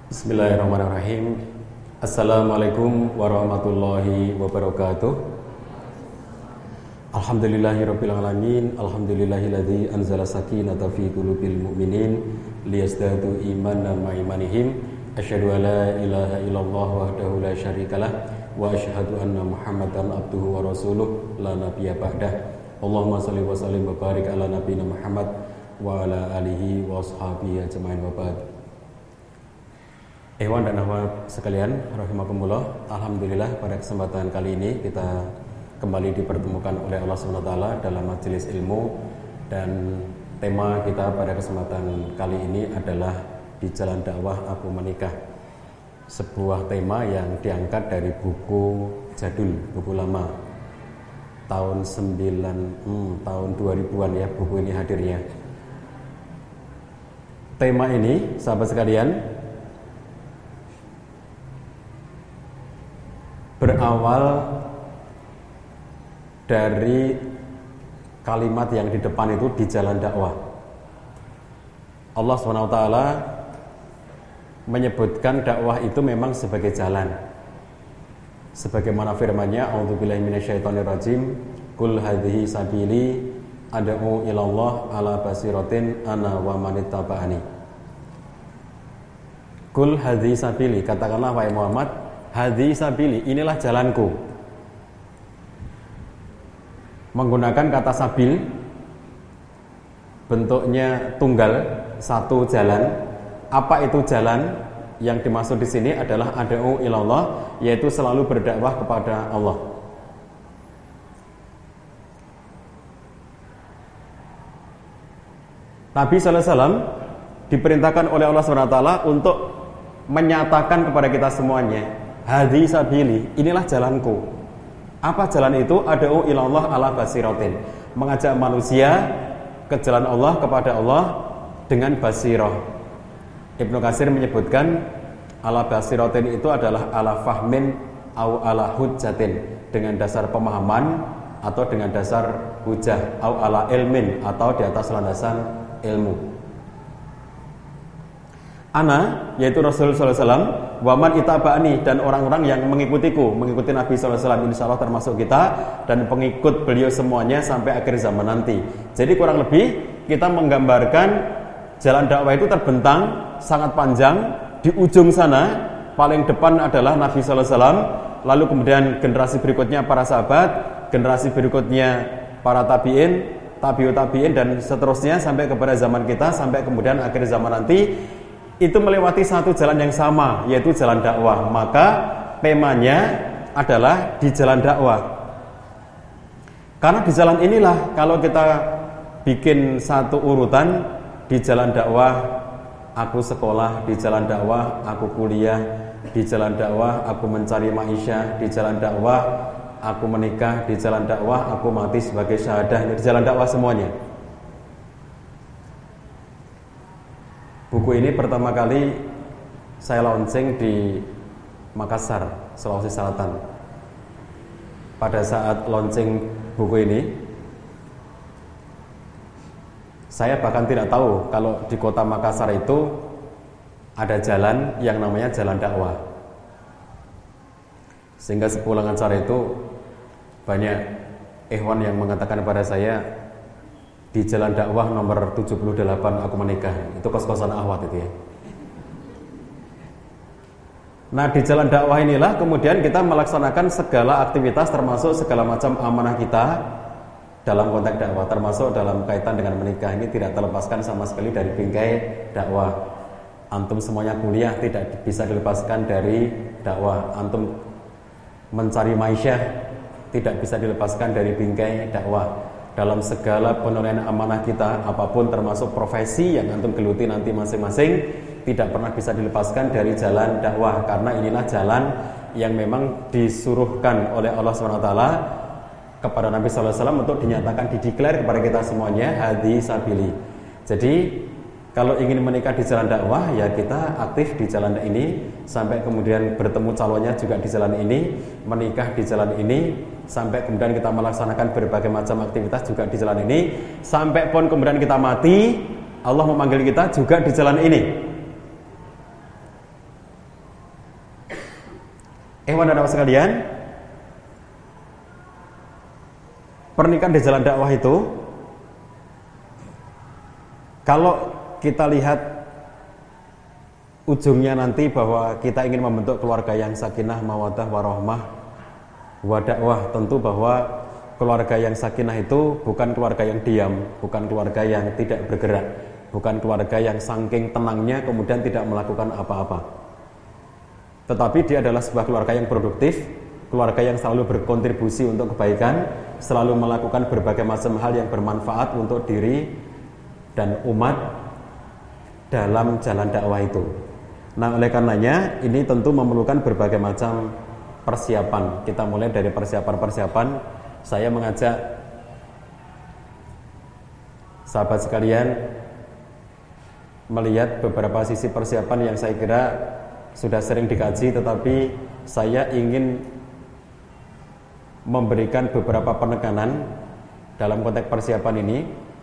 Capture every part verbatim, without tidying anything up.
Bismillahirrahmanirrahim. Assalamualaikum warahmatullahi wabarakatuh. Alhamdulillahirabbil alamin. Alhamdulillahilladzi anzala sakinata fi qulubil mu'minin liyazdadu imanan ma imanihim. Asyhadu an la ilaha illallah wahdahu la syarikalah wa asyhadu anna Muhammadan abduhu wa rasuluh la nabiyya ba'dah. Allahumma shalli wa sallim wa barik ala nabiyyina Muhammad wa ala alihi wa ashabihi ajmain wa ba'd. Ikhwan dan akhwat sekalian, rahimakumullah. Alhamdulillah pada kesempatan kali ini kita kembali dipertemukan oleh Allah subhanahu wa taala dalam majelis ilmu, dan tema kita pada kesempatan kali ini adalah di jalan dakwah aku menikah. Sebuah tema yang diangkat dari buku jadul, buku lama. Tahun sembilan hmm, tahun dua ribuan ya buku ini hadirnya. Tema ini, sahabat sekalian, berawal dari kalimat yang di depan itu di jalan dakwah. Allah subhanahu wa taala menyebutkan dakwah itu memang sebagai jalan. Sebagaimana firman-Nya, a'udzubillahi minasyaitonirrajim, qul hadhihi sabili ad'u ilallah ala basiratin ana wa manittaba'ani. Qul hadhihi sabili, katakanlah wahai Muhammad, hadhihi sabili, inilah jalanku. Menggunakan kata sabil, bentuknya tunggal, satu jalan. Apa itu jalan? Yang dimaksud di sini adalah ad'u ilallah, yaitu selalu berdakwah kepada Allah. Nabi sallallahu alaihi wasallam diperintahkan oleh Allah subhanahu wa taala untuk menyatakan kepada kita semuanya, hadhihi sabili, inilah jalanku. Apa jalan itu? Ad'u ilallah ala basiratin, mengajak manusia ke jalan Allah, kepada Allah dengan basirah. Ibnu Katsir menyebutkan ala basiratin itu adalah ala fahmin au ala hujjatin, dengan dasar pemahaman atau dengan dasar hujah, au ala ilmin, atau di atas landasan ilmu. Ana, yaitu Rasulullah sallallahu alaihi wasallam, waman itaba'ani, dan orang-orang yang mengikutiku, mengikuti Nabi sallallahu alaihi wasallam, insya Allah termasuk kita dan pengikut beliau semuanya sampai akhir zaman nanti. Jadi kurang lebih kita menggambarkan jalan dakwah itu terbentang sangat panjang. Di ujung sana paling depan adalah Nabi sallallahu alaihi wasallam, lalu kemudian generasi berikutnya para sahabat, generasi berikutnya para tabi'in, tabi'ut tabi'in, dan seterusnya sampai kepada zaman kita, sampai kemudian akhir zaman nanti. Itu melewati satu jalan yang sama, yaitu jalan dakwah. Maka temanya adalah di jalan dakwah. Karena di jalan inilah, kalau kita bikin satu urutan, di jalan dakwah aku sekolah, di jalan dakwah aku kuliah, di jalan dakwah aku mencari maisha, di jalan dakwah aku menikah, di jalan dakwah aku mati sebagai syahadah. Di jalan dakwah semuanya. Buku ini pertama kali saya launching di Makassar, Sulawesi Selatan. Pada saat launching buku ini, saya bahkan tidak tahu kalau di kota Makassar itu ada jalan yang namanya jalan dakwah. Sehingga sepulang acara itu banyak ikhwan yang mengatakan kepada saya, di jalan dakwah nomor tujuh puluh delapan aku menikah. Itu kos-kosan Ahwat itu ya. Nah, di jalan dakwah inilah kemudian kita melaksanakan segala aktivitas, termasuk segala macam amanah kita dalam konteks dakwah, termasuk dalam kaitan dengan menikah. Ini tidak terlepaskan sama sekali dari bingkai dakwah. Antum semuanya kuliah tidak bisa dilepaskan dari dakwah. Antum mencari maisha tidak bisa dilepaskan dari bingkai dakwah. Dalam segala penilaian amanah kita, apapun termasuk profesi yang antum geluti nanti masing-masing, tidak pernah bisa dilepaskan dari jalan dakwah. Karena inilah jalan yang memang disuruhkan oleh Allah subhanahu wa taala kepada Nabi sallallahu alaihi wasallam untuk dinyatakan, dideklar kepada kita semuanya, hadhihi sabili. Jadi kalau ingin menikah di jalan dakwah, ya kita aktif di jalan ini, sampai kemudian bertemu calonnya juga di jalan ini, menikah di jalan ini, sampai kemudian kita melaksanakan berbagai macam aktivitas juga di jalan ini, sampai pun kemudian kita mati, Allah memanggil kita juga di jalan ini. Ikhwan dan akhwat sekalian, pernikahan di jalan dakwah itu, kalau kita lihat ujungnya nanti bahwa kita ingin membentuk keluarga yang sakinah, mawaddah, warahmah, wadakwah, tentu bahwa keluarga yang sakinah itu bukan keluarga yang diam, bukan keluarga yang tidak bergerak, bukan keluarga yang saking tenangnya kemudian tidak melakukan apa-apa. Tetapi dia adalah sebuah keluarga yang produktif, keluarga yang selalu berkontribusi untuk kebaikan, selalu melakukan berbagai macam hal yang bermanfaat untuk diri dan umat dalam jalan dakwah itu. Nah, oleh karenanya ini tentu memerlukan berbagai macam persiapan. Kita mulai dari persiapan-persiapan. Saya mengajak sahabat sekalian melihat beberapa sisi persiapan yang saya kira sudah sering dikaji, tetapi saya ingin memberikan beberapa penekanan dalam konteks persiapan ini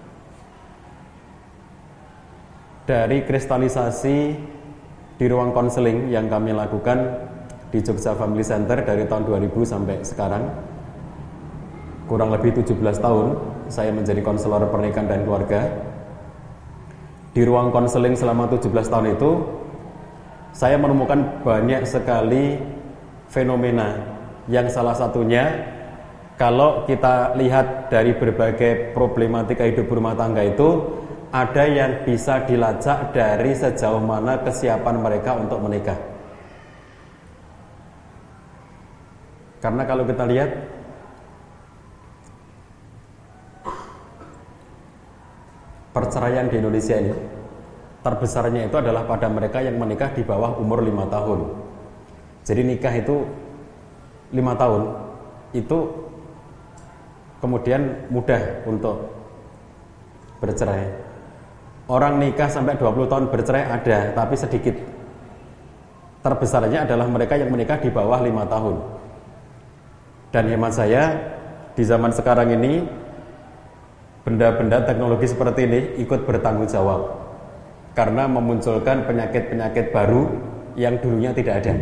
dari kristalisasi di ruang konseling yang kami lakukan di Jogja Family Center dari tahun dua ribu sampai sekarang. Kurang lebih tujuh belas tahun saya menjadi konselor pernikahan dan keluarga. Di ruang konseling selama tujuh belas tahun itu saya menemukan banyak sekali fenomena, yang salah satunya kalau kita lihat dari berbagai problematika hidup rumah tangga itu, ada yang bisa dilacak dari sejauh mana kesiapan mereka untuk menikah. Karena kalau kita lihat perceraian di Indonesia ini, terbesarnya itu adalah pada mereka yang menikah di bawah umur lima tahun. Jadi nikah itu lima tahun itu kemudian mudah untuk bercerai. Orang nikah sampai dua puluh tahun bercerai ada, tapi sedikit. Terbesarnya adalah mereka yang menikah di bawah lima tahun. Dan hemat saya, di zaman sekarang ini benda-benda teknologi seperti ini ikut bertanggung jawab karena memunculkan penyakit-penyakit baru yang dulunya tidak ada.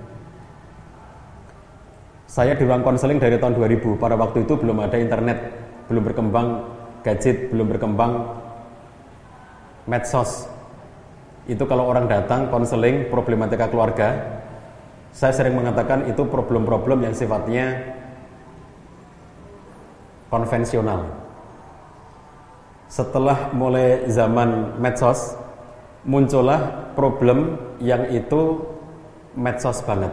Saya di ruang konseling dari tahun dua ribu, pada waktu itu belum ada internet, belum berkembang gadget, belum berkembang medsos. Itu kalau orang datang konseling problematika keluarga, saya sering mengatakan itu problem-problem yang sifatnya konvensional. Setelah mulai zaman medsos, muncullah problem yang itu medsos banget.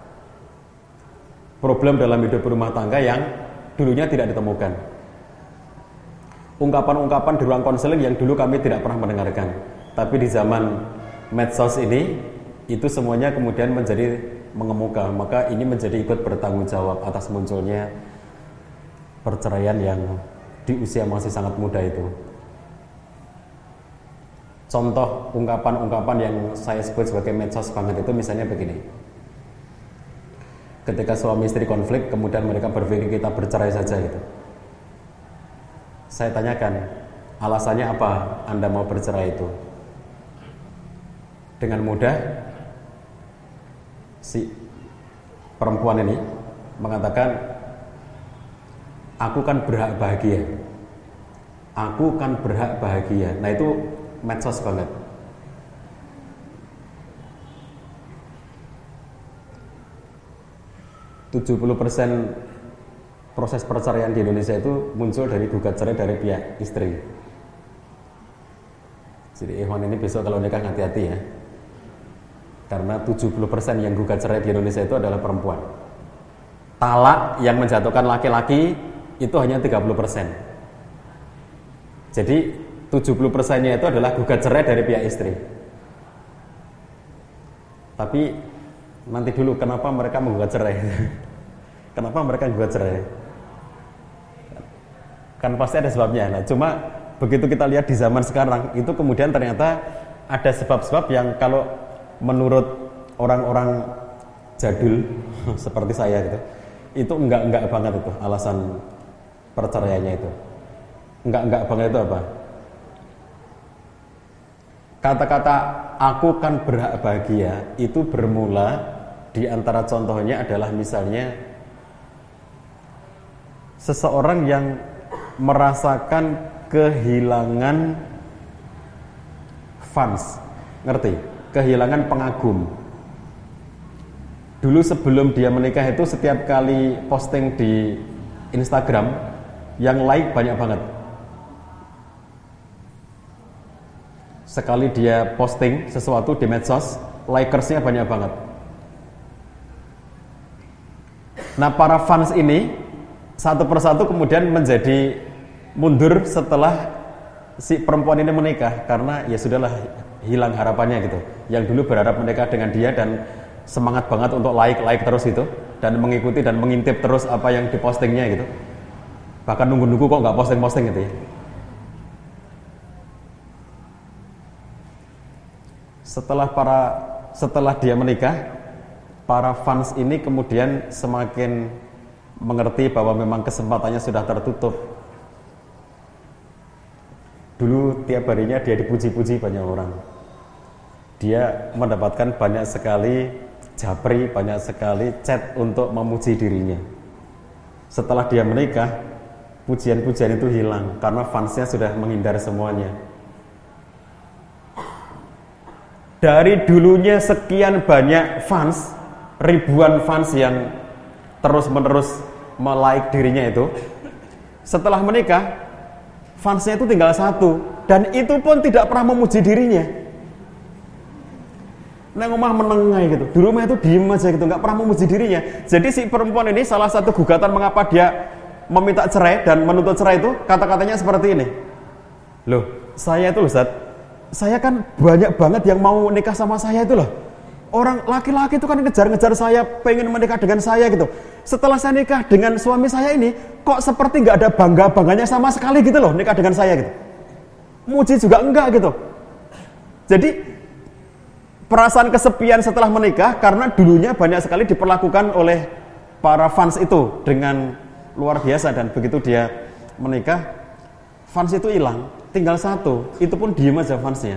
Problem dalam hidup rumah tangga yang dulunya tidak ditemukan. Ungkapan-ungkapan di ruang konseling yang dulu kami tidak pernah mendengarkan, tapi di zaman medsos ini itu semuanya kemudian menjadi mengemuka. Maka ini menjadi ikut bertanggung jawab atas munculnya perceraian yang di usia masih sangat muda itu. Contoh ungkapan-ungkapan yang saya sebut sebagai medsos banget itu misalnya begini. Ketika suami istri konflik, kemudian mereka berpikir kita bercerai saja gitu. Saya tanyakan, alasannya apa Anda mau bercerai itu? Dengan mudah si perempuan ini mengatakan, aku kan berhak bahagia. Aku kan berhak bahagia. Nah itu medsos banget. tujuh puluh persen proses perceraian di Indonesia itu muncul dari gugat cerai dari pihak istri. Jadi ikhwan ini besok kalau nikah hati-hati ya. Karena tujuh puluh persen yang gugat cerai di Indonesia itu adalah perempuan. Talak yang menjatuhkan laki-laki itu hanya tiga puluh persen. Jadi tujuh puluh persennya itu adalah gugat cerai dari pihak istri. Tapi nanti dulu, kenapa mereka menggugat cerai? Kenapa mereka menggugat cerai? Kan pasti ada sebabnya. Nah, cuma begitu kita lihat di zaman sekarang, itu kemudian ternyata ada sebab-sebab yang kalau menurut orang-orang jadul seperti saya gitu, itu enggak-enggak banget itu alasan perceraiannya itu. Enggak-enggak banget itu apa? Kata-kata aku kan berhak bahagia itu bermula di antara contohnya adalah misalnya seseorang yang merasakan kehilangan fans, ngerti? Kehilangan pengagum. Dulu sebelum dia menikah itu setiap kali posting di Instagram yang like banyak banget. Sekali dia posting sesuatu di medsos, likersnya banyak banget. Nah, para fans ini satu persatu kemudian menjadi mundur setelah si perempuan ini menikah, karena ya sudahlah, hilang harapannya gitu. Yang dulu berharap menikah dengan dia dan semangat banget untuk like-like terus itu, dan mengikuti dan mengintip terus apa yang dipostingnya gitu. Bahkan nunggu-nunggu kok nggak posting-posting gitu ya. Setelah para setelah dia menikah, para fans ini kemudian semakin mengerti bahwa memang kesempatannya sudah tertutup. Dulu tiap harinya dia dipuji-puji banyak orang. Dia mendapatkan banyak sekali japri, banyak sekali chat untuk memuji dirinya. Setelah dia menikah, pujian-pujian itu hilang karena fansnya sudah menghindar semuanya. Dari dulunya sekian banyak fans, ribuan fans yang terus-menerus melike dirinya itu, setelah menikah, fansnya itu tinggal satu, dan itu pun tidak pernah memuji dirinya. Neng omah menengai gitu, di rumah itu diem aja gitu, nggak pernah memuji dirinya. Jadi si perempuan ini salah satu gugatan mengapa dia meminta cerai dan menuntut cerai itu kata-katanya seperti ini. Loh, saya itu Ustaz, saya kan banyak banget yang mau nikah sama saya itu loh. Orang laki-laki itu kan ngejar-ngejar saya, pengen menikah dengan saya gitu. Setelah saya nikah dengan suami saya ini, kok seperti nggak ada bangga-bangganya sama sekali gitu loh nikah dengan saya gitu. Muji juga enggak gitu. Jadi perasaan kesepian setelah menikah karena dulunya banyak sekali diperlakukan oleh para fans itu dengan luar biasa, dan begitu dia menikah, fans itu hilang. Tinggal satu, itu pun diem aja fansnya.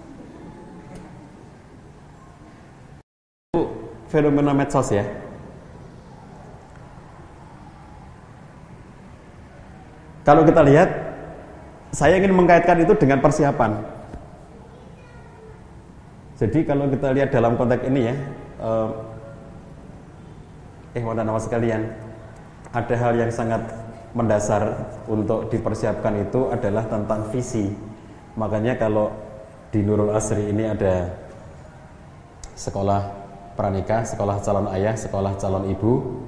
Itu fenomena medsos ya. Kalau kita lihat, saya ingin mengkaitkan itu dengan persiapan. Jadi kalau kita lihat dalam konteks ini ya, eh wadah nama sekalian, ada hal yang sangat mendasar untuk dipersiapkan itu adalah tentang visi. Makanya kalau di Nurul Asri ini ada sekolah pranikah, sekolah calon ayah, sekolah calon ibu.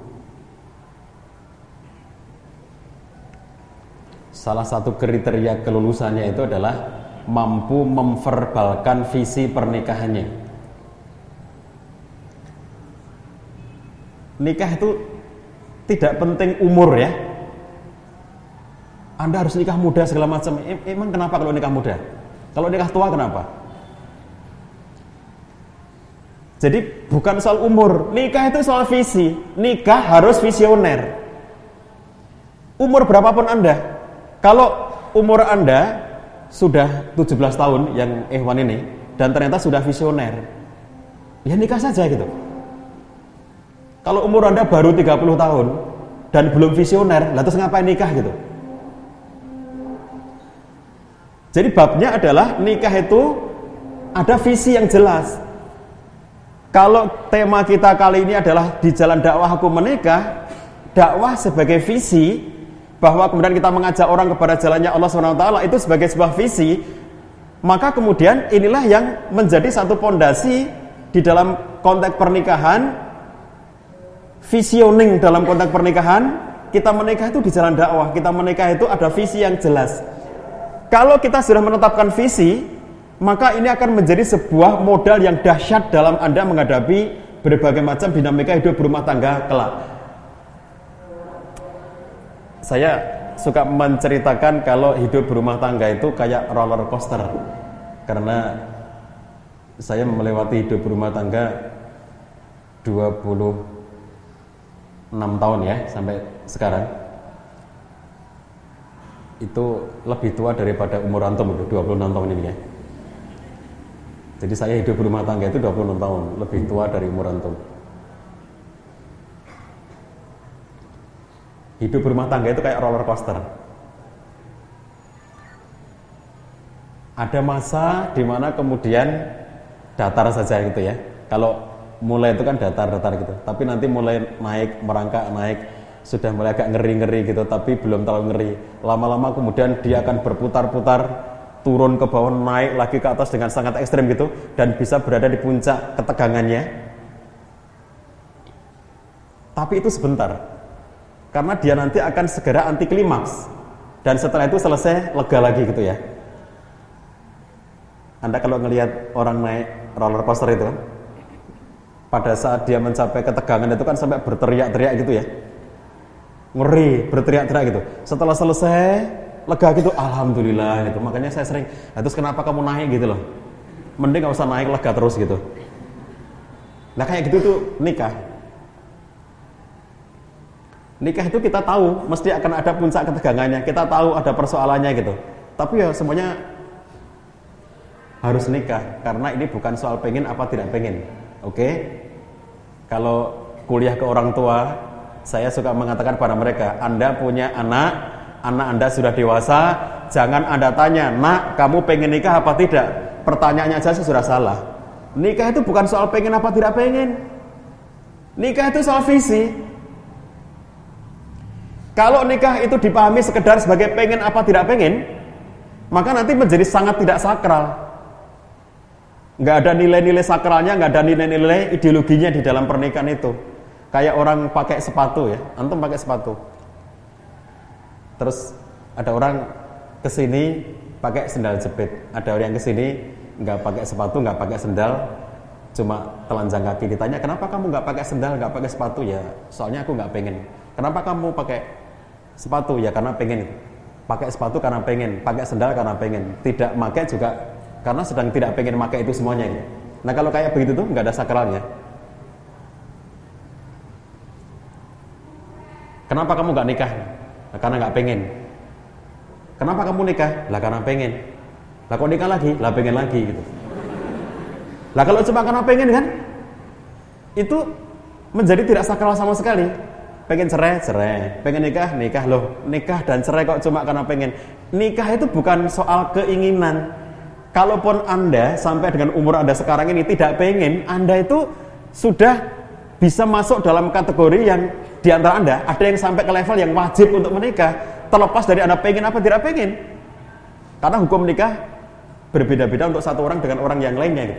Salah satu kriteria kelulusannya itu adalah mampu memverbalkan visi pernikahannya. Nikah itu tidak penting umur ya. Anda harus nikah muda segala macam. Emang kenapa kalau nikah muda? Kalau nikah tua kenapa? Jadi bukan soal umur. Nikah itu soal visi. Nikah harus visioner. Umur berapapun Anda, kalau umur Anda sudah tujuh belas tahun yang Ikhwan ini, dan ternyata sudah visioner, ya nikah saja gitu. Kalau umur Anda baru tiga puluh tahun dan belum visioner, lah terus ngapain nikah gitu? Jadi babnya adalah nikah itu ada visi yang jelas. Kalau tema kita kali ini adalah di jalan dakwah aku menikah, dakwah sebagai visi, bahwa kemudian kita mengajak orang kepada jalannya Allah subhanahu wa taala itu sebagai sebuah visi, maka kemudian inilah yang menjadi satu pondasi di dalam konteks pernikahan, visioning dalam konteks pernikahan. Kita menikah itu di jalan dakwah, kita menikah itu ada visi yang jelas. Kalau kita sudah menetapkan visi, maka ini akan menjadi sebuah modal yang dahsyat dalam Anda menghadapi berbagai macam dinamika hidup berumah tangga kelak. Saya suka menceritakan kalau hidup berumah tangga itu kayak roller coaster, karena saya melewati hidup berumah tangga dua puluh enam tahun ya sampai sekarang. Itu lebih tua daripada umur antum itu dua puluh enam tahun ini ya. Jadi saya hidup berumah tangga itu dua puluh enam tahun, lebih tua dari umur antum. Hidup berumah tangga itu kayak roller coaster. Ada masa di mana kemudian datar saja gitu ya. Kalau mulai itu kan datar-datar gitu, tapi nanti mulai naik, merangkak, naik, sudah mulai agak ngeri-ngeri gitu, tapi belum terlalu ngeri. Lama-lama kemudian dia akan berputar-putar, turun ke bawah, naik lagi ke atas dengan sangat ekstrem gitu, dan bisa berada di puncak ketegangannya. Tapi itu sebentar, karena dia nanti akan segera anti klimaks, dan setelah itu selesai, lega lagi gitu ya. Anda kalau ngelihat orang naik roller coaster itu kan, pada saat dia mencapai ketegangan itu kan sampai berteriak-teriak gitu ya, ngeri, berteriak-teriak gitu. Setelah selesai, lega gitu, alhamdulillah gitu. Makanya saya sering, nah, terus kenapa kamu naik gitu loh? Mending gak usah naik, lega terus gitu. Nah kayak gitu tuh nikah. Nikah itu kita tahu mesti akan ada puncak ketegangannya, kita tahu ada persoalannya gitu. Tapi ya semuanya harus nikah, karena ini bukan soal pengen apa tidak pengen. Oke? Okay? Kalau kuliah ke orang tua, saya suka mengatakan pada mereka, Anda punya anak, anak Anda sudah dewasa, jangan Anda tanya, nak kamu pengen nikah apa tidak? Pertanyaannya aja sudah salah. Nikah itu bukan soal pengen apa tidak pengen. Nikah itu soal visi. Kalau nikah itu dipahami sekedar sebagai pengen apa tidak pengen, maka nanti menjadi sangat tidak sakral. Nggak ada nilai-nilai sakralnya, nggak ada nilai-nilai ideologinya di dalam pernikahan itu. Kayak orang pakai sepatu ya, antum pakai sepatu. Terus ada orang kesini pakai sendal jepit, ada orang yang kesini nggak pakai sepatu, nggak pakai sendal, cuma telanjang kaki. Ditanya, kenapa kamu nggak pakai sendal, nggak pakai sepatu? Ya, soalnya aku nggak pengen. Kenapa kamu pakai sepatu? Ya karena pengen. Pakai sepatu karena pengen, pakai sendal karena pengen. Tidak pakai juga karena sedang tidak pengen pakai itu semuanya. Nah kalau kayak begitu tuh nggak ada sakralnya. Kenapa kamu nggak nikah? Nah, karena nggak pengen. Kenapa kamu nikah? Lah karena pengen. Lah kok nikah lagi? Lah pengen lagi gitu. Lah kalau cuma karena pengen kan, itu menjadi tidak sakral sama sekali. Pengen cerai, cerai. Pengen nikah, nikah loh. Nikah dan cerai kok cuma karena pengen. Nikah itu bukan soal keinginan. Kalaupun Anda sampai dengan umur Anda sekarang ini tidak pengen, Anda itu sudah bisa masuk dalam kategori yang di antara Anda ada yang sampai ke level yang wajib untuk menikah, terlepas dari Anda pengen apa tidak pengen. Karena hukum nikah berbeda-beda untuk satu orang dengan orang yang lainnya.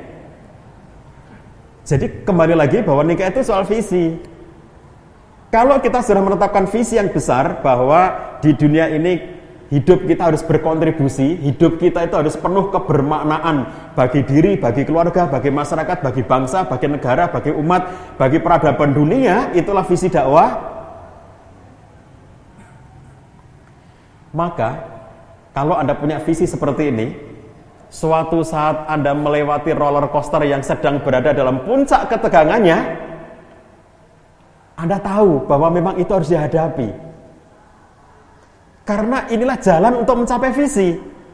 Jadi kembali lagi bahwa nikah itu soal visi. Kalau kita sudah menetapkan visi yang besar bahwa di dunia ini hidup kita harus berkontribusi, hidup kita itu harus penuh kebermaknaan bagi diri, bagi keluarga, bagi masyarakat, bagi bangsa, bagi negara, bagi umat, bagi peradaban dunia, itulah visi dakwah. Maka, kalau Anda punya visi seperti ini, suatu saat Anda melewati roller coaster yang sedang berada dalam puncak ketegangannya, Anda tahu bahwa memang itu harus dihadapi. Karena inilah jalan untuk mencapai visi.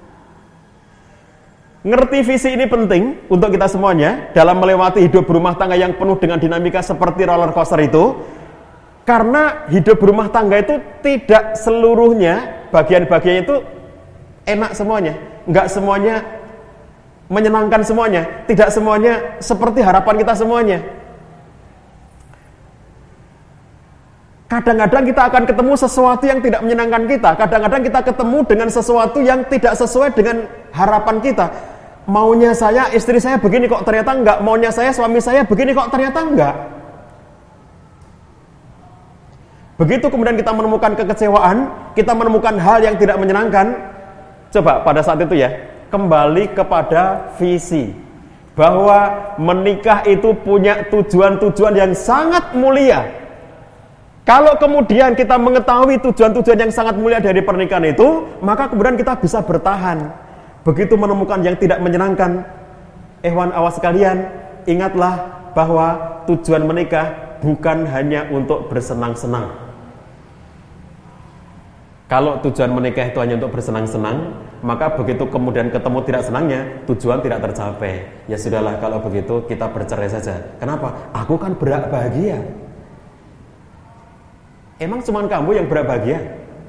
Ngerti visi ini penting untuk kita semuanya dalam melewati hidup berumah tangga yang penuh dengan dinamika seperti roller coaster itu. Karena hidup berumah tangga itu tidak seluruhnya, bagian-bagiannya itu enak semuanya. Enggak semuanya menyenangkan semuanya. Tidak semuanya seperti harapan kita semuanya. Kadang-kadang kita akan ketemu sesuatu yang tidak menyenangkan kita. Kadang-kadang kita ketemu dengan sesuatu yang tidak sesuai dengan harapan kita. Maunya saya, istri saya begini kok ternyata enggak. Maunya saya, suami saya begini kok ternyata enggak. Begitu kemudian kita menemukan kekecewaan, kita menemukan hal yang tidak menyenangkan. Coba pada saat itu ya, kembali kepada visi. Bahwa menikah itu punya tujuan-tujuan yang sangat mulia. Kalau kemudian kita mengetahui tujuan-tujuan yang sangat mulia dari pernikahan itu, maka kemudian kita bisa bertahan. Begitu menemukan yang tidak menyenangkan, ehwan awas sekalian, ingatlah bahwa tujuan menikah bukan hanya untuk bersenang-senang. Kalau tujuan menikah itu hanya untuk bersenang-senang, maka begitu kemudian ketemu tidak senangnya, tujuan tidak tercapai. Ya sudahlah, kalau begitu kita bercerai saja. Kenapa? Aku kan berhak bahagia. Begitu kemudian kita menemukan kekecewaan, kita menemukan hal yang tidak menyenangkan, coba pada saat itu ya, kembali kepada visi. Bahwa menikah itu punya tujuan-tujuan yang sangat mulia. Kalau kemudian kita mengetahui tujuan-tujuan yang sangat mulia dari pernikahan itu, maka kemudian kita bisa bertahan. Begitu menemukan yang tidak menyenangkan, ehwan awas sekalian, ingatlah bahwa tujuan menikah bukan hanya untuk bersenang-senang. Kalau tujuan menikah itu hanya untuk bersenang-senang, maka begitu kemudian ketemu tidak senangnya, tujuan tidak tercapai. Ya sudahlah, kalau begitu kita bercerai saja. Kenapa? Aku kan berhak bahagia. Emang cuma kamu yang berbahagia?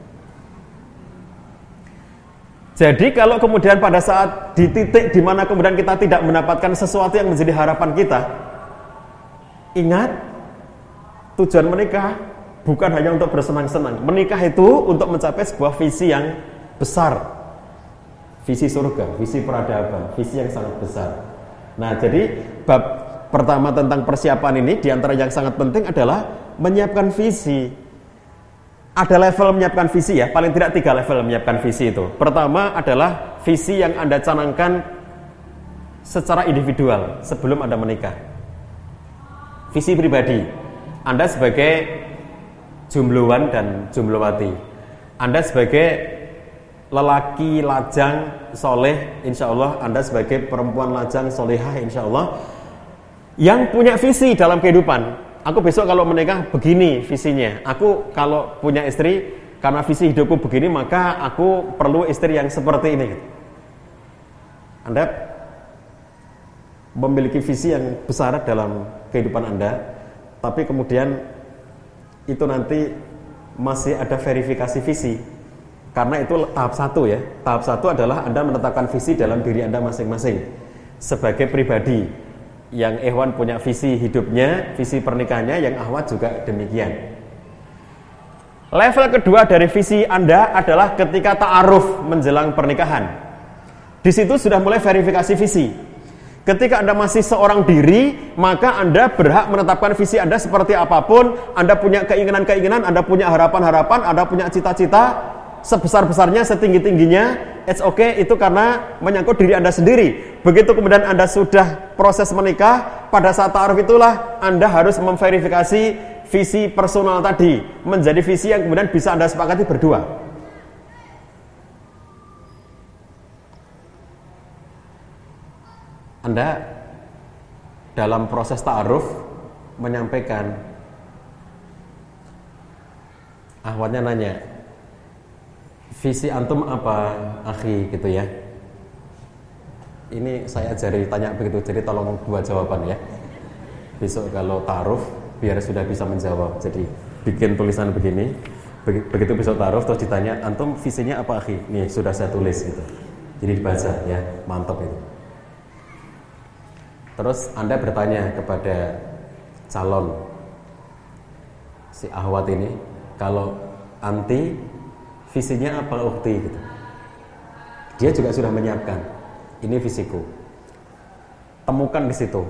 Jadi kalau kemudian pada saat di titik di mana kemudian kita tidak mendapatkan sesuatu yang menjadi harapan kita, ingat, tujuan menikah bukan hanya untuk bersenang-senang. Menikah itu untuk mencapai sebuah visi yang besar, visi surga, visi peradaban, visi yang sangat besar. Nah, jadi bab pertama tentang persiapan ini diantara yang sangat penting adalah menyiapkan visi. Ada level menyiapkan visi ya, paling tidak tiga level menyiapkan visi itu. Pertama adalah visi yang Anda canangkan secara individual sebelum Anda menikah. Visi pribadi, Anda sebagai jombloan dan jomblowati, Anda sebagai lelaki lajang soleh, insya Allah Anda sebagai perempuan lajang solehah, insya Allah, yang punya visi dalam kehidupan. Aku besok kalau menikah begini visinya. Aku kalau punya istri, karena visi hidupku begini, maka aku perlu istri yang seperti ini. Anda memiliki visi yang besar dalam kehidupan Anda, tapi kemudian itu nanti masih ada verifikasi visi. Karena itu tahap satu ya. Tahap satu adalah Anda menetapkan visi dalam diri Anda masing-masing sebagai pribadi. Yang Ikhwan punya visi hidupnya, visi pernikahannya, yang Akhwat juga demikian. Level kedua dari visi Anda adalah ketika ta'aruf menjelang pernikahan. Di situ sudah mulai verifikasi visi. Ketika Anda masih seorang diri, maka Anda berhak menetapkan visi Anda seperti apapun. Anda punya keinginan-keinginan, Anda punya harapan-harapan, Anda punya cita-cita sebesar-besarnya, setinggi-tingginya. It's okay, itu karena menyangkut diri Anda sendiri. Begitu kemudian Anda sudah proses menikah, pada saat ta'aruf itulah Anda harus memverifikasi visi personal tadi menjadi visi yang kemudian bisa Anda sepakati berdua. Anda dalam proses ta'aruf menyampaikan, Akhwatnya nanya, visi antum apa, akhi, gitu ya. Ini saya ajari tanya begitu, jadi tolong buat jawaban ya. Besok kalau ta'aruf biar sudah bisa menjawab. Jadi bikin tulisan begini, begitu besok ta'aruf terus ditanya, antum visinya apa, akhi? Nih sudah saya tulis gitu. Jadi dibaca ya, mantap itu. Terus Anda bertanya kepada calon si Akhwat ini, kalau anti visinya apa, ukhti, gitu. Dia juga sudah menyiapkan, ini visiku. Temukan di situ.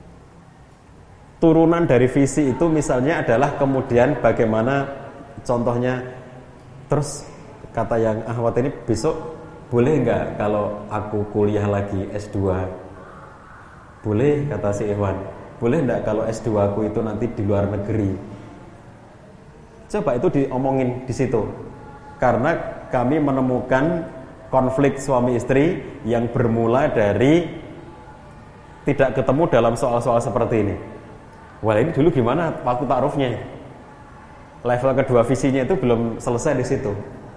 Turunan dari visi itu misalnya adalah kemudian bagaimana contohnya, terus kata yang Akhwat ini, besok boleh nggak kalau aku kuliah lagi S dua? Boleh, kata si Ikhwan. Boleh nggak kalau S dua aku itu nanti di luar negeri? Coba itu diomongin di situ. Karena kami menemukan konflik suami istri yang bermula dari tidak ketemu dalam soal-soal seperti ini. Wah, ini dulu gimana waktu ta'arufnya? Level kedua visinya itu belum selesai di situ.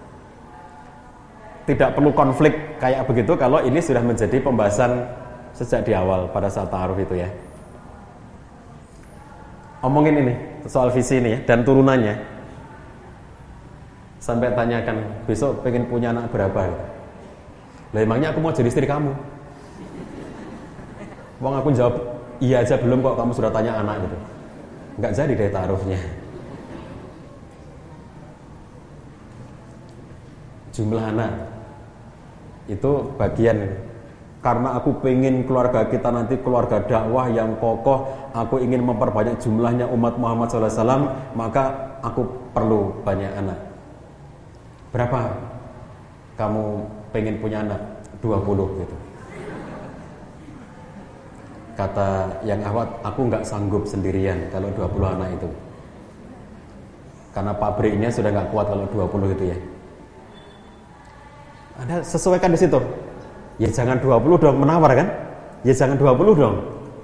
Tidak perlu konflik kayak begitu kalau ini sudah menjadi pembahasan sejak di awal pada saat ta'aruf itu ya. Omongin ini soal visi ini ya, dan turunannya. Sampai tanyakan, besok pengen punya anak berapa? Lah emangnya aku mau jadi istri kamu? Wong aku jawab iya aja belum kok kamu sudah tanya anak gitu. Enggak jadi deh ta'arufnya. Jumlah anak itu bagian, karena aku pengen keluarga kita nanti keluarga dakwah yang kokoh, aku ingin memperbanyak jumlahnya umat Muhammad shallallahu alaihi wasallam, maka aku perlu banyak anak. Berapa kamu pengen punya anak? dua puluh gitu. Kata yang Akhwat, aku nggak sanggup sendirian kalau dua puluh anak itu, karena pabriknya sudah nggak kuat kalau dua puluh gitu ya. Anda sesuaikan di situ. Ya jangan dua puluh dong, menawar kan? Ya jangan dua puluh dong.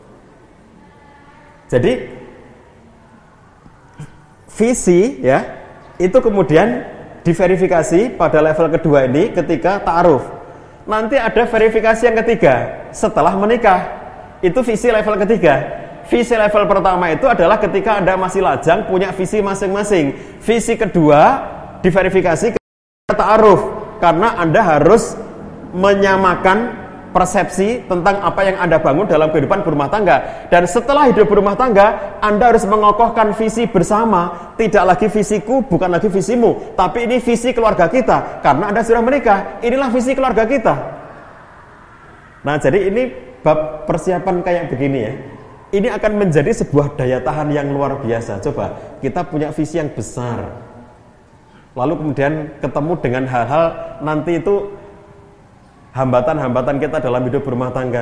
Jadi visi ya itu kemudian diverifikasi pada level kedua ini ketika ta'aruf. Nanti ada verifikasi yang ketiga setelah menikah. Itu visi level ketiga. visi level pertama itu adalah ketika Anda masih lajang punya visi masing-masing. Visi kedua diverifikasi ketika ta'aruf, karena Anda harus menyamakan persepsi tentang apa yang Anda bangun dalam kehidupan berumah tangga. Dan setelah hidup berumah tangga, Anda harus mengokohkan visi bersama. Tidak lagi visiku, bukan lagi visimu, tapi ini visi keluarga kita. Karena Anda sudah menikah, inilah visi keluarga kita. Nah, jadi ini bab persiapan kayak begini ya. Ini akan menjadi sebuah daya tahan yang luar biasa. Coba, kita punya visi yang besar, lalu kemudian ketemu dengan hal-hal nanti itu hambatan-hambatan kita dalam hidup berumah tangga.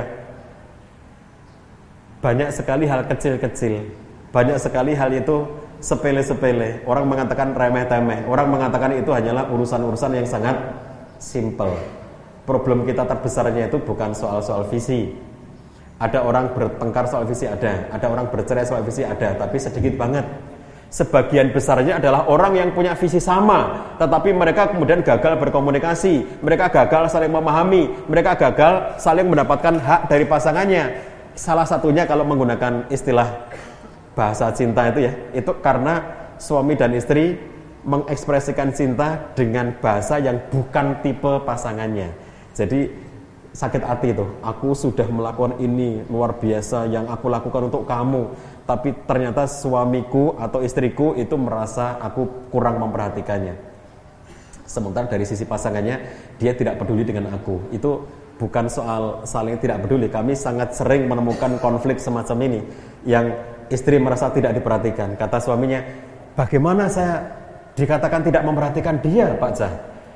Banyak sekali hal kecil-kecil, banyak sekali hal itu sepele-sepele. Orang mengatakan remeh-temeh, orang mengatakan itu hanyalah urusan-urusan yang sangat simple. Problem kita terbesarnya itu bukan soal-soal visi. Ada orang bertengkar soal visi, ada. Ada orang bercerai soal visi, ada. Tapi sedikit banget. Sebagian besarnya adalah orang yang punya visi sama, tetapi mereka kemudian gagal berkomunikasi, mereka gagal saling memahami, mereka gagal saling mendapatkan hak dari pasangannya. Salah satunya kalau menggunakan istilah bahasa cinta itu ya, itu karena suami dan istri mengekspresikan cinta dengan bahasa yang bukan tipe pasangannya. Jadi sakit hati itu, aku sudah melakukan ini luar biasa yang aku lakukan untuk kamu, tapi ternyata suamiku atau istriku itu merasa aku kurang memperhatikannya. Sementara dari sisi pasangannya, dia tidak peduli dengan aku. Itu bukan soal saling tidak peduli. Kami sangat sering menemukan konflik semacam ini, yang istri merasa tidak diperhatikan. Kata suaminya, bagaimana saya dikatakan tidak memperhatikan dia, Pak Jah?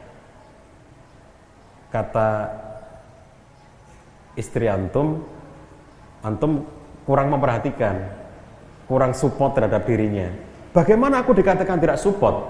Kata istri antum, antum kurang memperhatikan, kurang support terhadap dirinya. Bagaimana aku dikatakan tidak support?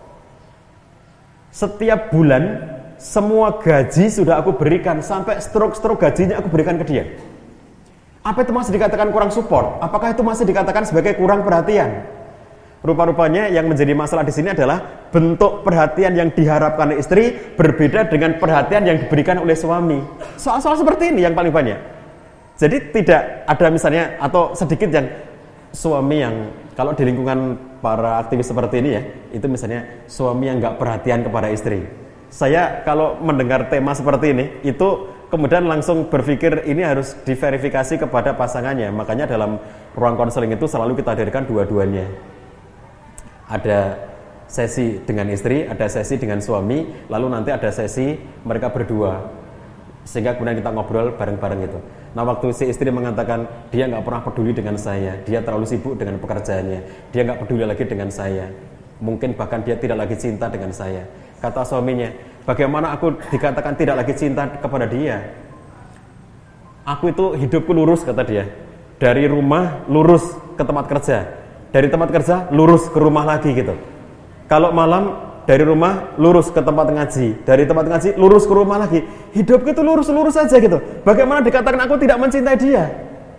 Setiap bulan semua gaji sudah aku berikan, sampai struk-struk gajinya aku berikan ke dia. Apa itu masih dikatakan kurang support? Apakah itu masih dikatakan sebagai kurang perhatian? Rupa-rupanya yang menjadi masalah di sini adalah bentuk perhatian yang diharapkan oleh istri berbeda dengan perhatian yang diberikan oleh suami. Soal-soal seperti ini yang paling banyak. Jadi tidak ada misalnya, atau sedikit yang suami yang, kalau di lingkungan para aktivis seperti ini ya, itu misalnya suami yang nggak perhatian kepada istri. Saya kalau mendengar tema seperti ini, itu kemudian langsung berpikir ini harus diverifikasi kepada pasangannya. Makanya dalam ruang konseling itu selalu kita hadirkan dua-duanya. Ada sesi dengan istri, ada sesi dengan suami, lalu nanti ada sesi mereka berdua, sehingga kemudian kita ngobrol bareng-bareng itu. Nah, waktu si istri mengatakan dia nggak pernah peduli dengan saya, dia terlalu sibuk dengan pekerjaannya, dia nggak peduli lagi dengan saya, mungkin bahkan dia tidak lagi cinta dengan saya. Kata suaminya, bagaimana aku dikatakan tidak lagi cinta kepada dia? Aku itu hidupku lurus, kata dia, dari rumah lurus ke tempat kerja, dari tempat kerja lurus ke rumah lagi gitu. Kalau malam dari rumah lurus ke tempat ngaji, dari tempat ngaji lurus ke rumah lagi. Hidupku itu lurus-lurus saja gitu. Bagaimana dikatakan aku tidak mencintai dia?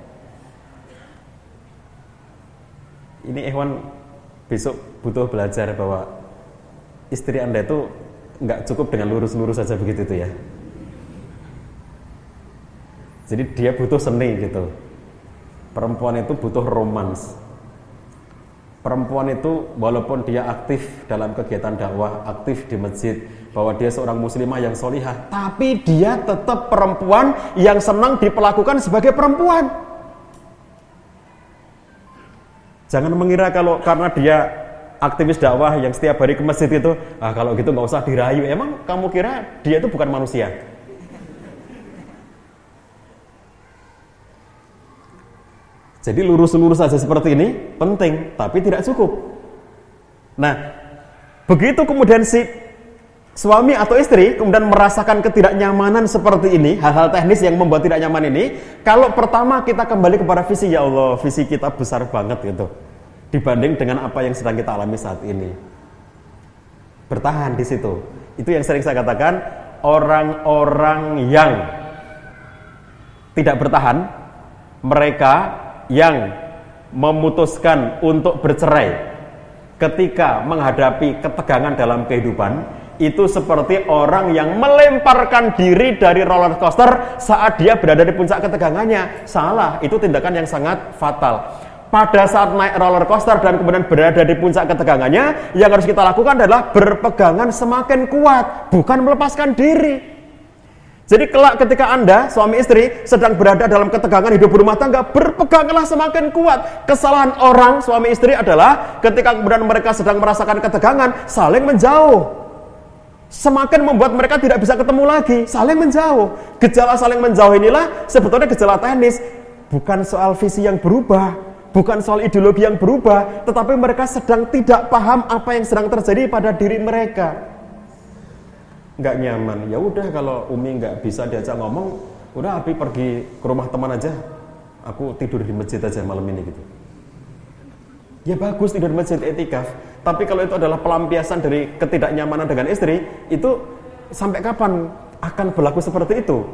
Ini Ikhwan besok butuh belajar bahwa istri Anda itu nggak cukup dengan lurus-lurus saja begitu itu ya. Jadi dia butuh seni gitu. Perempuan itu butuh romans. Perempuan itu walaupun dia aktif dalam kegiatan dakwah, aktif di masjid, bahwa dia seorang muslimah yang solihah, tapi dia tetap perempuan yang senang diperlakukan sebagai perempuan. Jangan mengira kalau karena dia aktivis dakwah yang setiap hari ke masjid itu, ah kalau gitu nggak usah dirayu. Emang kamu kira dia itu bukan manusia? Jadi lurus-lurus saja seperti ini penting, tapi tidak cukup. Nah, begitu kemudian si suami atau istri kemudian merasakan ketidaknyamanan seperti ini, hal-hal teknis yang membuat tidak nyaman ini, kalau pertama kita kembali kepada visi, ya Allah, visi kita besar banget gitu, dibanding dengan apa yang sedang kita alami saat ini. Bertahan di situ. Itu yang sering saya katakan, orang-orang yang tidak bertahan, mereka yang memutuskan untuk bercerai ketika menghadapi ketegangan dalam kehidupan, itu seperti orang yang melemparkan diri dari roller coaster saat dia berada di puncak ketegangannya. Salah, itu tindakan yang sangat fatal. Pada saat naik roller coaster dan kemudian berada di puncak ketegangannya, yang harus kita lakukan adalah berpegangan semakin kuat, bukan melepaskan diri. Jadi kelak ketika Anda, suami istri, sedang berada dalam ketegangan hidup berumah tangga, berpeganglah semakin kuat. Kesalahan orang suami istri adalah ketika kemudian mereka sedang merasakan ketegangan, saling menjauh. Semakin membuat mereka tidak bisa ketemu lagi, saling menjauh. Gejala saling menjauh inilah sebetulnya gejala teknis, bukan soal visi yang berubah, bukan soal ideologi yang berubah, tetapi mereka sedang tidak paham apa yang sedang terjadi pada diri mereka. Nggak nyaman, ya udah kalau Umi nggak bisa diajak ngomong, udah Abi pergi ke rumah teman aja, aku tidur di masjid aja malam ini gitu. Ya bagus tidur di masjid etikaf, tapi kalau itu adalah pelampiasan dari ketidaknyamanan dengan istri, itu sampai kapan akan berlaku seperti itu?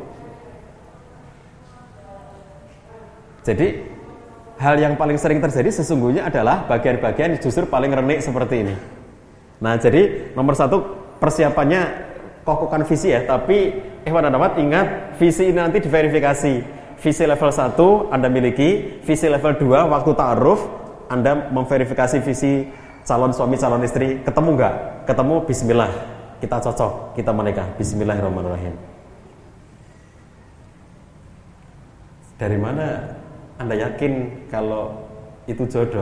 Jadi hal yang paling sering terjadi sesungguhnya adalah bagian-bagian justru paling renik seperti ini. Nah, jadi nomor satu persiapannya kokohkan visi ya, tapi Ikhwan dan Akhwat ingat visi ini nanti diverifikasi. Visi level satu Anda miliki, visi level dua waktu ta'aruf Anda memverifikasi visi calon suami calon istri, ketemu enggak? Ketemu, bismillah, kita cocok, kita menikah. Bismillahirrahmanirrahim. Dari mana Anda yakin kalau itu jodoh?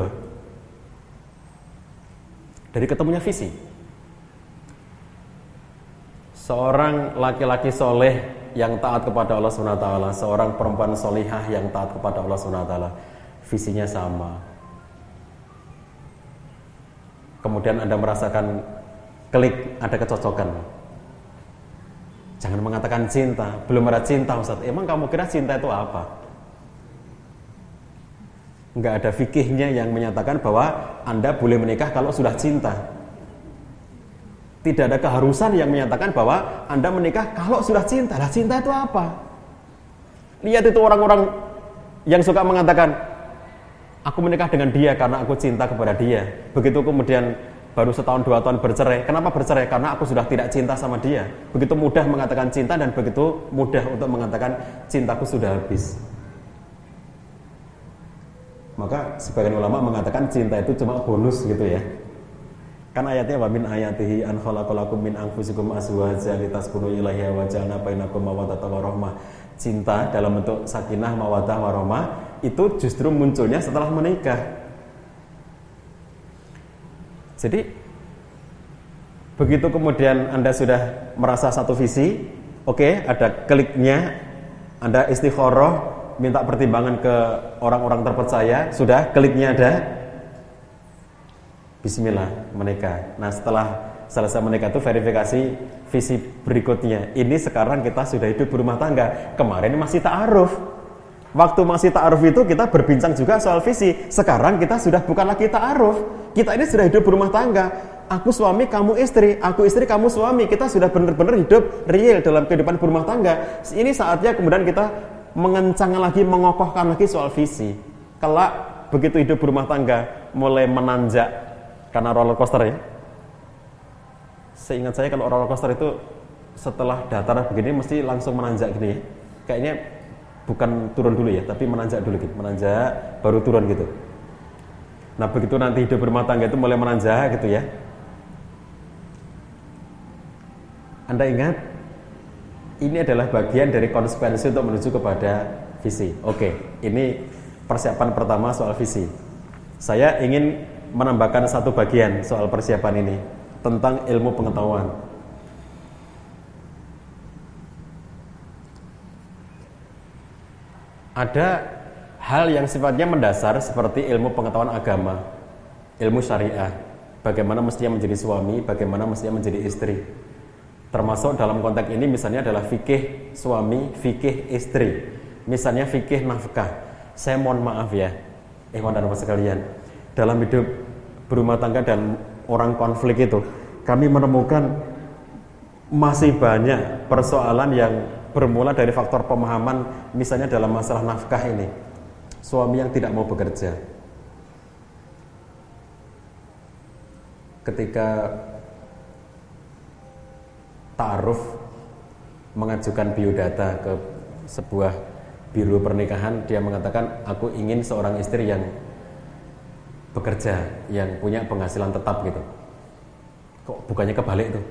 Dari ketemunya visi. Seorang laki-laki soleh yang taat kepada Allah subhanahu wa taala, seorang perempuan solihah yang taat kepada Allah subhanahu wa taala, visinya sama. Kemudian Anda merasakan klik, ada kecocokan. Jangan mengatakan cinta, belum ada cinta Ustaz. Emang kamu kira cinta itu apa? Nggak ada fikihnya yang menyatakan bahwa Anda boleh menikah kalau sudah cinta. Tidak ada keharusan yang menyatakan bahwa Anda menikah kalau sudah cinta. Lah cinta itu apa? Lihat itu orang-orang yang suka mengatakan, aku menikah dengan dia karena aku cinta kepada dia. Begitu kemudian baru setahun dua tahun bercerai. Kenapa bercerai? Karena aku sudah tidak cinta sama dia. Begitu mudah mengatakan cinta dan begitu mudah untuk mengatakan cintaku sudah habis. Maka sebagian ulama mengatakan cinta itu cuma bonus gitu ya. Kan ayatnya wa min ayatihi an khalaqalakum min anfusikum azwajan litaskunu ilaiha wa ja'alna bainakum mawaddatan wa rahmah. Cinta dalam bentuk sakinah, mawaddah, warahmah itu justru munculnya setelah menikah. Jadi begitu kemudian Anda sudah merasa satu visi, oke, okay, ada kliknya, Anda istikharah, minta pertimbangan ke orang-orang terpercaya, sudah kliknya ada, bismillah menikah. Nah setelah selesai menikah itu verifikasi visi berikutnya. Ini sekarang kita sudah hidup berumah tangga. Kemarin masih ta'aruf. Waktu masih ta'aruf itu kita berbincang juga soal visi. Sekarang kita sudah bukan lagi ta'aruf. Kita ini sudah hidup berumah tangga. Aku suami, kamu istri. Aku istri, kamu suami. Kita sudah benar-benar hidup real dalam kehidupan berumah tangga. Ini saatnya kemudian kita mengencang lagi, mengokohkan lagi soal visi. Kelak begitu hidup berumah tangga mulai menanjak karena roller coaster ya. Seingat saya kalau roller coaster itu setelah datar begini mesti langsung menanjak gini ya. Kayaknya bukan turun dulu ya, tapi menanjak dulu gitu. Menanjak baru turun gitu. Nah begitu nanti hidup berumah tangga itu mulai menanjak gitu ya. Anda ingat, ini adalah bagian dari konsekuensi untuk menuju kepada visi. Oke, ini persiapan pertama soal visi. Saya ingin menambahkan satu bagian soal persiapan ini tentang ilmu pengetahuan. Ada hal yang sifatnya mendasar seperti ilmu pengetahuan agama, ilmu syariah, bagaimana mestinya menjadi suami, bagaimana mestinya menjadi istri. Termasuk dalam konteks ini misalnya adalah fikih suami, fikih istri. Misalnya fikih nafkah. Saya mohon maaf ya, ikhwan dan akhwat sekalian, dalam hidup berumah tangga dan orang konflik itu, kami menemukan masih banyak persoalan yang bermula dari faktor pemahaman. Misalnya dalam masalah nafkah ini, suami yang tidak mau bekerja. Ketika ta'aruf, mengajukan biodata ke sebuah biro pernikahan, dia mengatakan aku ingin seorang istri yang bekerja, yang punya penghasilan tetap gitu. Kok bukannya kebalik tuh?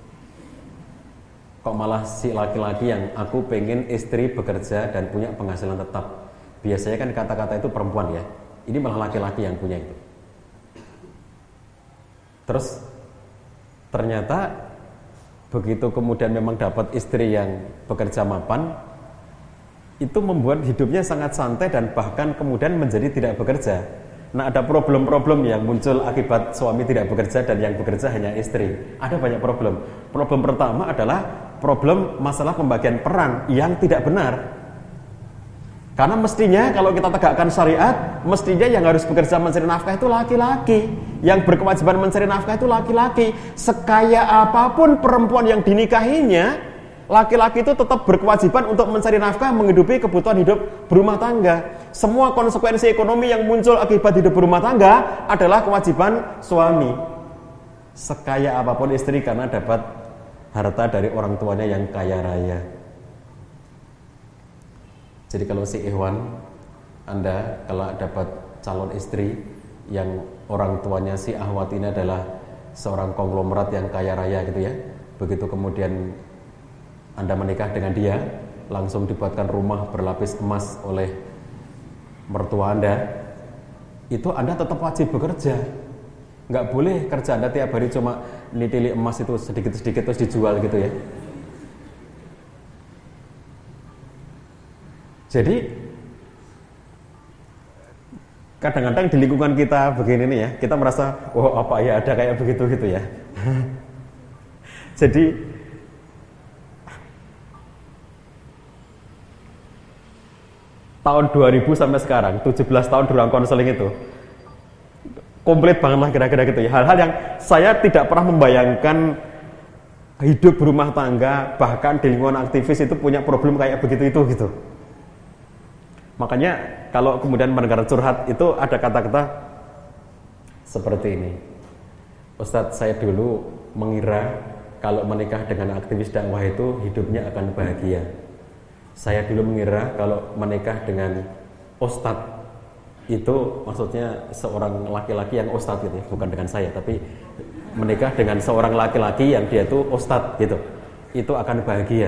Kok malah si laki-laki yang aku pengen istri bekerja dan punya penghasilan tetap. Biasanya kan kata-kata itu perempuan ya. Ini malah laki-laki yang punya itu. Terus ternyata begitu kemudian memang dapat istri yang bekerja mapan, itu membuat hidupnya sangat santai dan bahkan kemudian menjadi tidak bekerja. Nah, ada problem-problem yang muncul akibat suami tidak bekerja dan yang bekerja hanya istri. Ada banyak problem. Problem pertama adalah problem masalah pembagian peran yang tidak benar. Karena mestinya kalau kita tegakkan syariat, mestinya yang harus bekerja mencari nafkah itu laki-laki. Yang berkewajiban mencari nafkah itu laki-laki. Sekaya apapun perempuan yang dinikahinya, laki-laki itu tetap berkewajiban untuk mencari nafkah, menghidupi kebutuhan hidup berumah tangga. Semua konsekuensi ekonomi yang muncul akibat hidup berumah tangga adalah kewajiban suami. Sekaya apapun istri karena dapat harta dari orang tuanya yang kaya raya. Jadi kalau si Ikhwan, Anda kalau dapat calon istri yang orang tuanya si Ahwat ini adalah seorang konglomerat yang kaya raya gitu ya, begitu kemudian Anda menikah dengan dia, langsung dibuatkan rumah berlapis emas oleh mertua Anda, itu Anda tetap wajib bekerja. Nggak boleh kerja Anda tiap hari cuma nitili emas itu sedikit-sedikit terus dijual gitu ya. Jadi kadang-kadang di lingkungan kita begini nih ya, kita merasa, oh apa ya ada kayak begitu gitu ya. Jadi tahun dua ribu sampai sekarang, tujuh belas tahun di ruang konseling itu komplit banget lah kira-kira gitu ya. Hal-hal yang saya tidak pernah membayangkan hidup berumah tangga, bahkan di lingkungan aktivis itu punya problem kayak begitu itu gitu. Makanya kalau kemudian mendengar curhat itu ada kata-kata seperti ini. Ustadz, saya dulu mengira kalau menikah dengan aktivis dakwah itu hidupnya akan bahagia. Saya dulu mengira kalau menikah dengan ustadz itu maksudnya seorang laki-laki yang ustadz gitu ya, bukan dengan saya, tapi menikah dengan seorang laki-laki yang dia itu ustadz gitu, itu akan bahagia.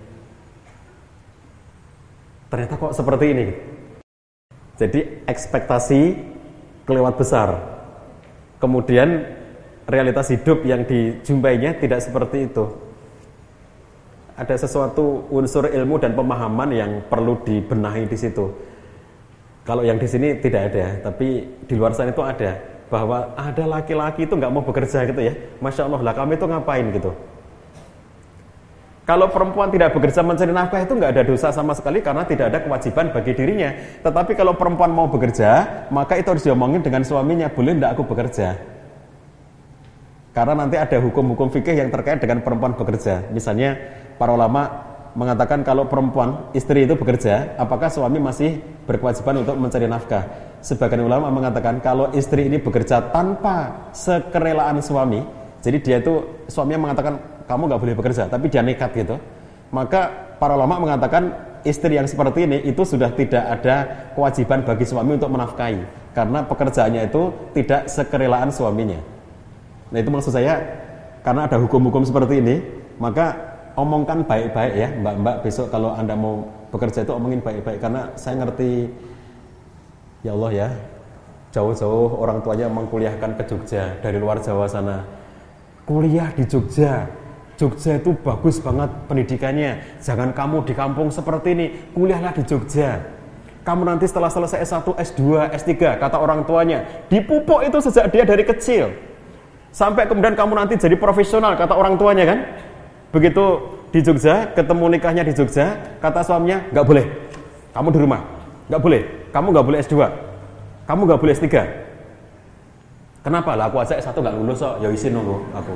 Ternyata kok seperti ini. Jadi ekspektasi kelewat besar. Kemudian realitas hidup yang dijumpainya tidak seperti itu. Ada sesuatu unsur ilmu dan pemahaman yang perlu dibenahi di situ. Kalau yang di sini tidak ada, tapi di luar sana itu ada. Bahwa ada laki-laki itu nggak mau bekerja gitu ya. Masya Allah, lah kami itu ngapain gitu. Kalau perempuan tidak bekerja mencari nafkah itu nggak ada dosa sama sekali karena tidak ada kewajiban bagi dirinya. Tetapi kalau perempuan mau bekerja, maka itu harus diomongin dengan suaminya, boleh nggak aku bekerja? Karena nanti ada hukum-hukum fikih yang terkait dengan perempuan bekerja. Misalnya para ulama mengatakan kalau perempuan, istri itu bekerja, apakah suami masih berkewajiban untuk mencari nafkah? Sebagian ulama mengatakan kalau istri ini bekerja tanpa sekerelaan suami, jadi dia itu suaminya mengatakan kamu nggak boleh bekerja, tapi dia nekat gitu. Maka para ulama mengatakan istri yang seperti ini itu sudah tidak ada kewajiban bagi suami untuk menafkahi, karena pekerjaannya itu tidak sekerelaan suaminya. Nah itu maksud saya, karena ada hukum-hukum seperti ini, maka omongkan baik-baik ya mbak-mbak, besok kalau Anda mau bekerja itu omongin baik-baik, karena saya ngerti ya Allah ya, jauh-jauh orang tuanya mengkuliahkan ke Jogja dari luar Jawa sana, kuliah di Jogja. Jogja itu bagus banget pendidikannya. Jangan kamu di kampung seperti ini, kuliahlah di Jogja. Kamu nanti setelah selesai S satu, S dua, S tiga, kata orang tuanya. Dipupuk itu sejak dia dari kecil. Sampai kemudian kamu nanti jadi profesional, kata orang tuanya kan. Begitu di Jogja, ketemu nikahnya di Jogja, kata suaminya, nggak boleh. Kamu di rumah, nggak boleh. Kamu nggak boleh S dua, kamu nggak boleh S tiga. Kenapa? Lah aku aja S satu nggak lulus kok, ya isin nunggu aku.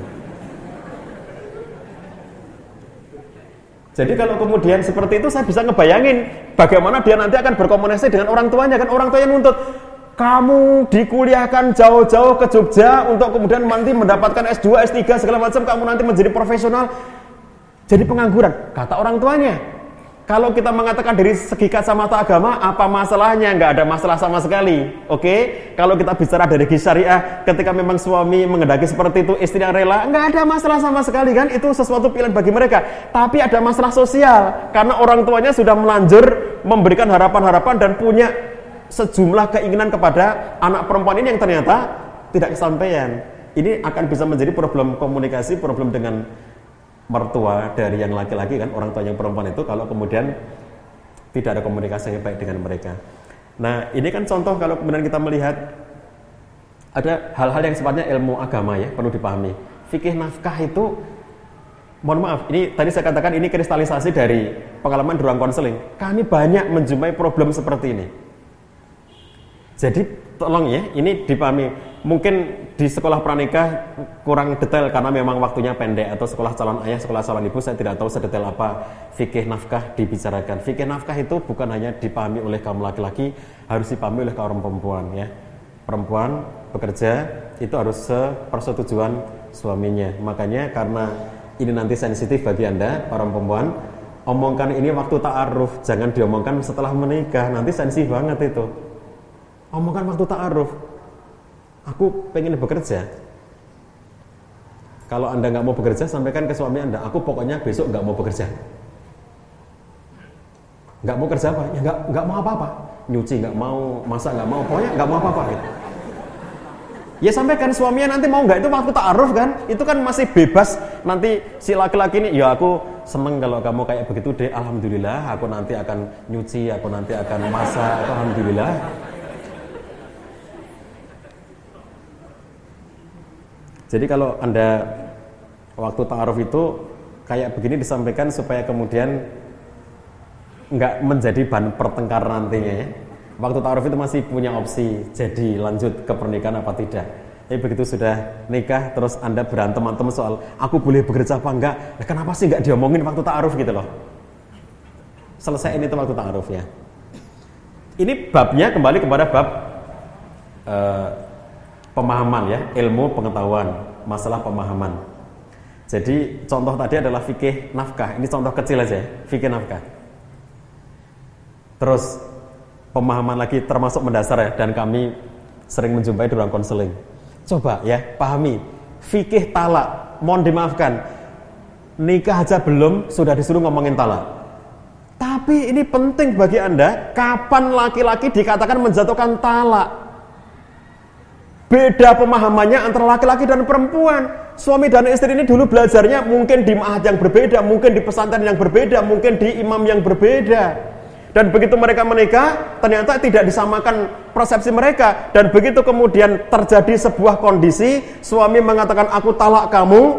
Jadi kalau kemudian seperti itu saya bisa ngebayangin bagaimana dia nanti akan berkomunikasi dengan orang tuanya kan, orang tuanya nuntut kamu dikuliahkan jauh-jauh ke Jogja untuk kemudian nanti mendapatkan S dua, S tiga segala macam, kamu nanti menjadi profesional. jadi pengangguran. Kata orang tuanya, kalau kita mengatakan dari segi kacamata agama, apa masalahnya? Nggak ada masalah sama sekali. Oke, kalau kita bicara dari segi syariah, ketika memang suami menghendaki seperti itu, istri yang rela, nggak ada masalah sama sekali kan? Itu sesuatu pilihan bagi mereka. Tapi ada masalah sosial, karena orang tuanya sudah melanjur memberikan harapan-harapan dan punya sejumlah keinginan kepada anak perempuan ini yang ternyata tidak kesampaian. Ini akan bisa menjadi problem komunikasi, problem dengan mertua dari yang laki-laki kan, orang tua yang perempuan itu, kalau kemudian tidak ada komunikasi yang baik dengan mereka. Nah, ini kan contoh kalau kemudian kita melihat ada hal-hal yang sifatnya ilmu agama ya, perlu dipahami. Fikih nafkah itu, mohon maaf, ini tadi saya katakan ini kristalisasi dari pengalaman di ruang konseling. Kami banyak menjumpai problem seperti ini. Jadi tolong ya, ini dipahami. Mungkin di sekolah pranikah kurang detail karena memang waktunya pendek, atau sekolah calon ayah, sekolah calon ibu, saya tidak tahu sedetail apa fikih nafkah dibicarakan. Fikih nafkah itu bukan hanya dipahami oleh kaum laki-laki, harus dipahami oleh kaum perempuan ya. Perempuan bekerja itu harus sepersetujuan suaminya. Makanya karena ini nanti sensitif bagi Anda para perempuan, omongkan ini waktu ta'aruf, jangan diomongkan setelah menikah, nanti sensitif banget itu. Omongkan waktu ta'aruf. Aku pengen bekerja. Kalau Anda nggak mau bekerja, sampaikan ke suami Anda, aku pokoknya besok nggak mau bekerja. Nggak mau kerja apa? Ya nggak nggak mau apa-apa. Nyuci nggak mau, masak nggak mau, pokoknya nggak mau apa-apa. Gitu. Ya sampaikan suaminya nanti mau nggak, itu waktu ta'aruf kan? Itu kan masih bebas. Nanti si laki-laki ini, ya aku seneng kalau kamu kayak begitu deh. Alhamdulillah, aku nanti akan nyuci, aku nanti akan masak. Alhamdulillah. Jadi kalau Anda waktu ta'aruf itu kayak begini disampaikan supaya kemudian nggak menjadi bahan pertengkaran nantinya ya. Waktu ta'aruf itu masih punya opsi, jadi lanjut ke pernikahan apa tidak. Tapi begitu sudah nikah terus Anda berantem-antem soal aku boleh bekerja apa enggak, nah, kenapa sih nggak diomongin waktu ta'aruf gitu loh. Selesai ini tuh waktu ta'aruf ya. Ini babnya kembali kepada bab uh, pemahaman ya, ilmu pengetahuan, masalah pemahaman. Jadi contoh tadi adalah fikih nafkah. Ini contoh kecil aja ya, fikih nafkah. Terus pemahaman lagi termasuk mendasar ya, dan kami sering menjumpai di ruang konseling. Coba ya, pahami fikih talak. Mohon dimaafkan, nikah aja belum sudah disuruh ngomongin talak. Tapi ini penting bagi Anda, kapan laki-laki dikatakan menjatuhkan talak. Beda pemahamannya antara laki-laki dan perempuan. Suami dan istri ini dulu belajarnya mungkin di ma'had yang berbeda, mungkin di pesantren yang berbeda, mungkin di imam yang berbeda. Dan begitu mereka menikah, ternyata tidak disamakan persepsi mereka. Dan begitu kemudian terjadi sebuah kondisi, suami mengatakan aku talak kamu,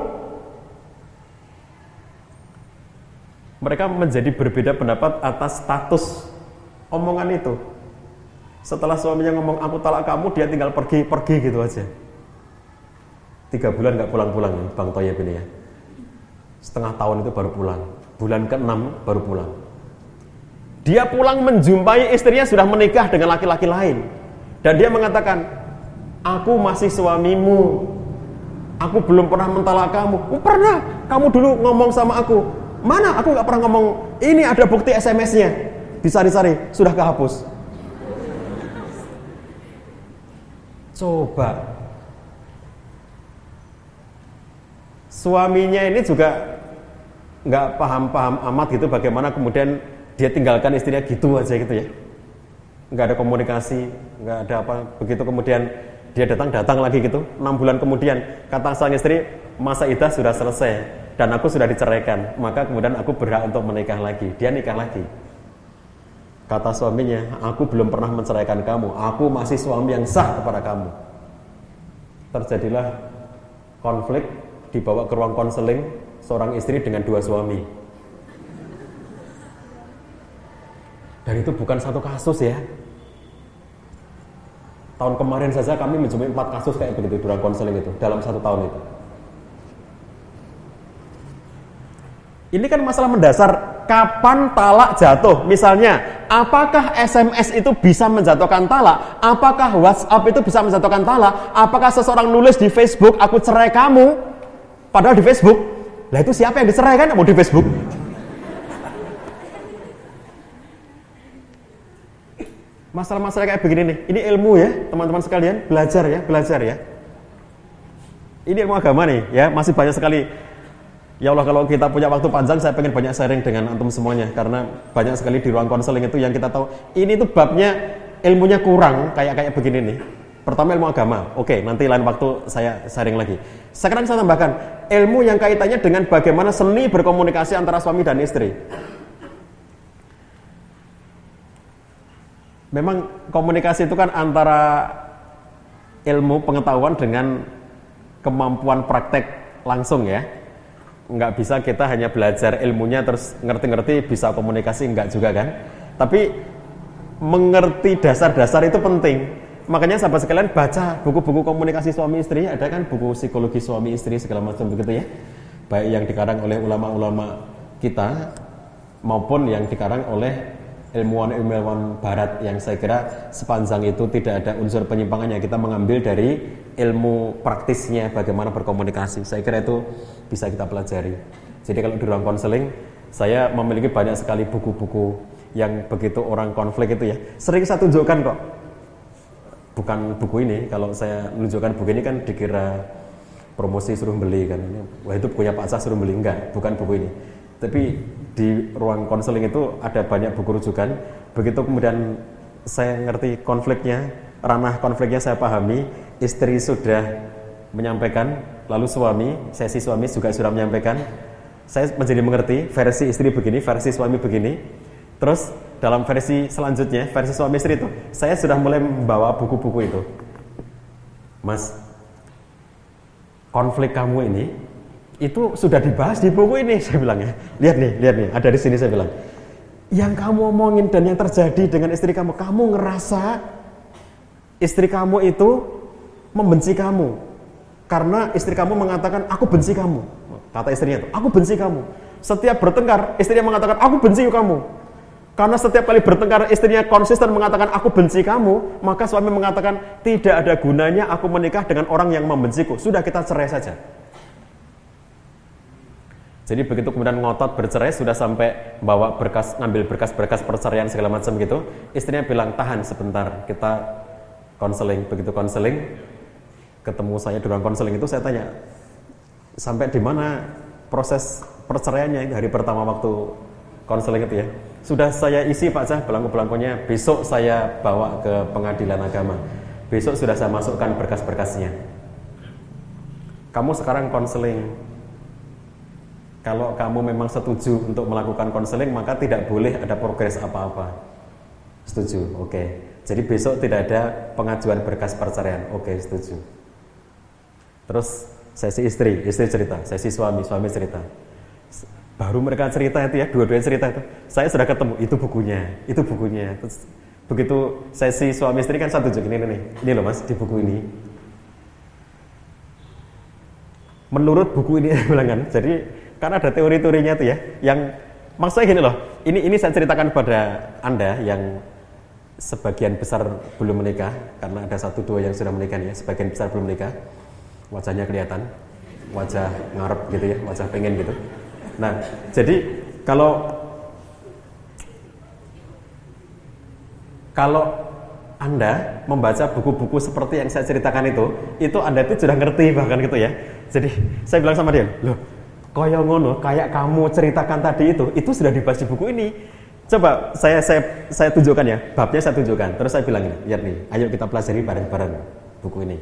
mereka menjadi berbeda pendapat atas status omongan itu. Setelah suaminya ngomong aku talak kamu, dia tinggal pergi-pergi gitu aja. Tiga bulan gak pulang-pulang ya, Bang Toyib ini ya. Setengah tahun itu baru pulang. Bulan keenam baru pulang. Dia pulang menjumpai istrinya sudah menikah dengan laki-laki lain. Dan dia mengatakan, aku masih suamimu. Aku belum pernah mentalak kamu. Oh, pernah, kamu dulu ngomong sama aku. Mana? Aku gak pernah ngomong. Ini ada bukti S M S-nya. Disari-sari, sudah kehapus. Coba suaminya ini juga nggak paham-paham amat gitu, bagaimana kemudian dia tinggalkan istrinya gitu aja gitu ya, nggak ada komunikasi, nggak ada apa. Begitu kemudian dia datang-datang lagi gitu, enam bulan kemudian kata sang istri, masa iddah sudah selesai dan aku sudah diceraikan, maka kemudian aku berhak untuk menikah lagi. Dia nikah lagi. Kata suaminya, aku belum pernah menceraikan kamu, aku masih suami yang sah kepada kamu. Terjadilah konflik, dibawa ke ruang konseling seorang istri dengan dua suami. Dan itu bukan satu kasus ya. Tahun kemarin saja kami menjumpai empat kasus kayak begitu di ruang konseling itu, dalam satu tahun itu. Ini kan masalah mendasar. Kapan talak jatuh? Misalnya, apakah S M S itu bisa menjatuhkan talak? Apakah WhatsApp itu bisa menjatuhkan talak? Apakah seseorang nulis di Facebook, aku cerai kamu, padahal di Facebook, Lah itu siapa yang dicerai kan? Mau di Facebook. Masalah-masalah kayak begini nih, ini ilmu ya teman-teman sekalian, belajar ya, belajar ya. Ini ilmu agama nih ya, masih banyak sekali. Ya Allah, kalau kita punya waktu panjang, saya pengen banyak sharing dengan antum semuanya, karena banyak sekali di ruang konseling itu yang kita tahu ini tuh babnya ilmunya kurang kayak kayak begini nih. Pertama ilmu agama, oke, nanti lain waktu saya sharing lagi. Sekarang saya tambahkan ilmu yang kaitannya dengan bagaimana seni berkomunikasi antara suami dan istri. Memang komunikasi itu kan antara ilmu pengetahuan dengan kemampuan praktek langsung ya. Nggak bisa kita hanya belajar ilmunya terus ngerti-ngerti bisa komunikasi, enggak juga kan. Tapi mengerti dasar-dasar itu penting. Makanya sahabat sekalian baca buku-buku komunikasi suami istri, ada kan buku psikologi suami istri segala macam begitu ya. Baik yang dikarang oleh ulama-ulama kita maupun yang dikarang oleh ilmuwan-ilmuwan barat, yang saya kira sepanjang itu tidak ada unsur penyimpangannya. Kita mengambil dari ilmu praktisnya bagaimana berkomunikasi. Saya kira itu bisa kita pelajari. Jadi kalau di ruang konseling, saya memiliki banyak sekali buku-buku yang begitu orang konflik itu ya, sering saya tunjukkan kok. Bukan buku ini, kalau saya menunjukkan buku ini kan dikira promosi suruh beli kan. Wah itu bukunya Pak Cah suruh beli, enggak, bukan buku ini. Tapi di ruang konseling itu ada banyak buku rujukan. Begitu kemudian saya ngerti konfliknya, ranah konfliknya saya pahami, istri sudah menyampaikan, lalu suami, sesi suami juga sudah menyampaikan, saya menjadi mengerti versi istri begini, versi suami begini. Terus dalam versi selanjutnya, versi suami istri itu, saya sudah mulai membawa buku-buku itu. Mas, konflik kamu ini itu sudah dibahas di buku ini, saya bilang ya. Lihat nih, lihat nih, ada di sini saya bilang. Yang kamu omongin dan yang terjadi dengan istri kamu, kamu ngerasa istri kamu itu membenci kamu karena istri kamu mengatakan aku benci kamu. Kata istrinya itu, aku benci kamu. Setiap bertengkar, istrinya mengatakan aku benci kamu. Karena setiap kali bertengkar istrinya konsisten mengatakan aku benci kamu, maka suami mengatakan tidak ada gunanya aku menikah dengan orang yang membenciku. Sudah, kita cerai saja. Jadi begitu kemudian ngotot bercerai, sudah sampai bawa berkas, ngambil berkas-berkas perceraian segala macam gitu, istrinya bilang tahan sebentar, kita konseling. Begitu konseling, ketemu saya di ruang konseling itu, saya tanya sampai di mana proses perceraiannya hari pertama waktu konseling itu ya. Sudah saya isi Pak Cah belangko-belangkonya, besok saya bawa ke pengadilan agama, besok sudah saya masukkan berkas-berkasnya. Kamu sekarang konseling, kalau kamu memang setuju untuk melakukan konseling, maka tidak boleh ada progres apa-apa. Setuju, oke. Jadi besok tidak ada pengajuan berkas perceraian, oke, setuju. Terus sesi istri, istri cerita, sesi suami, suami cerita. Baru mereka cerita itu ya, dua-duanya cerita itu, saya sudah ketemu, itu bukunya, itu bukunya. Terus begitu sesi suami istri kan satu tunjuk, ini nih, ini loh mas, di buku ini. Menurut buku ini, bilang kan, jadi karena ada teori-teorinya itu ya, yang maksudnya gini loh, ini ini saya ceritakan pada Anda yang sebagian besar belum menikah, karena ada satu dua yang sudah menikah ya, sebagian besar belum menikah, wajahnya kelihatan, wajah ngarep gitu ya, wajah pengen gitu. Nah, jadi kalau kalau Anda membaca buku-buku seperti yang saya ceritakan itu, itu Anda itu sudah ngerti bahkan gitu ya. Jadi saya bilang sama dia, loh, koyo ngono, kayak kamu ceritakan tadi itu, itu sudah dibahas di buku ini. Coba saya saya saya tunjukkan ya, babnya saya tunjukkan. Terus saya bilang ini, lihat nih, ayo kita pelajari bareng-bareng buku ini.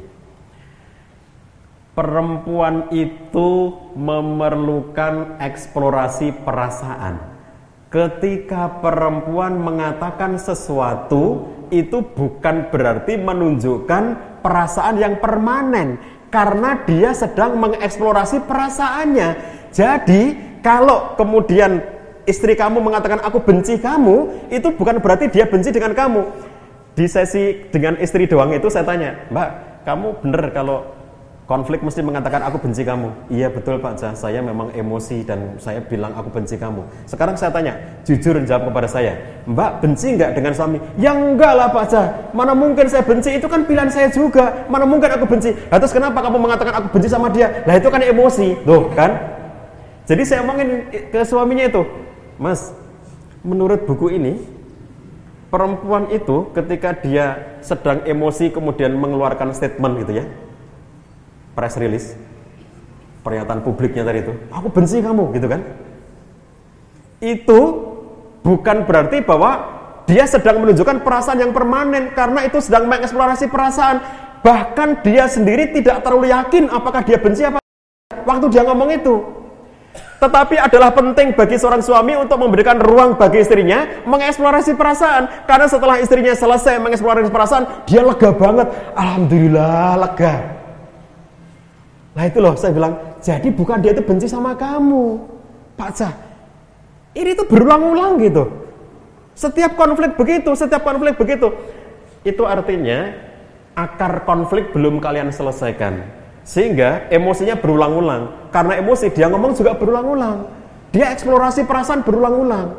Perempuan itu memerlukan eksplorasi perasaan. Ketika perempuan mengatakan sesuatu, itu bukan berarti menunjukkan perasaan yang permanen, karena dia sedang mengeksplorasi perasaannya. Jadi, kalau kemudian istri kamu mengatakan aku benci kamu, itu bukan berarti dia benci dengan kamu. Di sesi dengan istri doang itu saya tanya, Mbak, kamu bener kalau konflik mesti mengatakan aku benci kamu? Iya betul Pak Cah, saya memang emosi dan saya bilang aku benci kamu. Sekarang saya tanya, jujur jawab kepada saya, Mbak benci enggak dengan suami? Ya enggak lah Pak Cah, mana mungkin saya benci, itu kan pilihan saya juga, mana mungkin aku benci. Nah, terus kenapa kamu mengatakan aku benci sama dia? Lah itu kan emosi, tuh kan? Jadi saya omongin ke suaminya itu, Mas, menurut buku ini, perempuan itu ketika dia sedang emosi kemudian mengeluarkan statement gitu ya, press release, pernyataan publiknya tadi itu, aku benci kamu gitu kan, itu bukan berarti bahwa dia sedang menunjukkan perasaan yang permanen, karena itu sedang mengeksplorasi perasaan. Bahkan dia sendiri tidak terlalu yakin apakah dia benci apa waktu dia ngomong itu. Tetapi adalah penting bagi seorang suami untuk memberikan ruang bagi istrinya mengeksplorasi perasaan. Karena setelah istrinya selesai mengeksplorasi perasaan, dia lega banget. Alhamdulillah, lega. Nah itu loh, saya bilang, jadi bukan dia itu benci sama kamu, Pak Cah. Ini tuh berulang-ulang gitu. Setiap konflik begitu, setiap konflik begitu. Itu artinya akar konflik belum kalian selesaikan. Sehingga emosinya berulang-ulang. Karena emosi dia ngomong juga berulang-ulang. Dia eksplorasi perasaan berulang-ulang.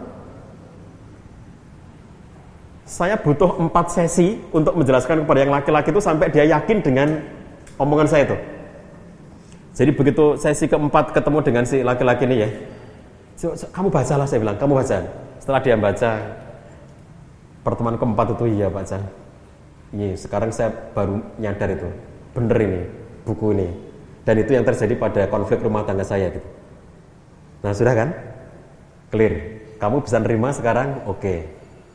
Saya butuh empat sesi untuk menjelaskan kepada yang laki-laki itu sampai dia yakin dengan omongan saya itu. Jadi begitu sesi keempat ketemu dengan si laki-laki ini ya, kamu bacalah, saya bilang, kamu baca. Setelah dia baca, pertemuan keempat itu, iya Pak Chan, iya, sekarang saya baru nyadar itu, bener ini, buku ini. Dan itu yang terjadi pada konflik rumah tangga saya gitu. Nah sudah kan? Clear. Kamu bisa nerima sekarang? Oke.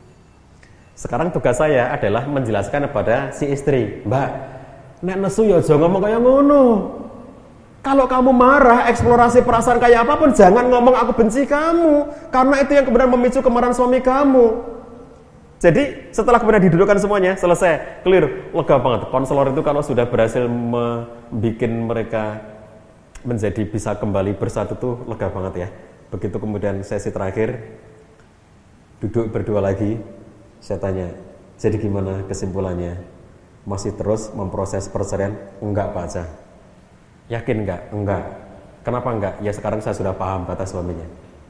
Sekarang tugas saya adalah menjelaskan kepada si istri, Mbak, nek nesu ya aja ngomong kayak ngono. Kalau kamu marah, eksplorasi perasaan kayak apapun, jangan ngomong aku benci kamu, karena itu yang kemudian memicu kemarahan suami kamu. Jadi setelah kemudian didudukkan semuanya, selesai, clear, lega banget. Konselor itu kalau sudah berhasil membuat mereka menjadi bisa kembali bersatu tuh lega banget ya. Begitu kemudian sesi terakhir, duduk berdua lagi, saya tanya, jadi gimana kesimpulannya? Masih terus memproses perceraian? Enggak Pak Cah. Yakin enggak? Enggak. Kenapa enggak? Ya sekarang saya sudah paham kata suaminya.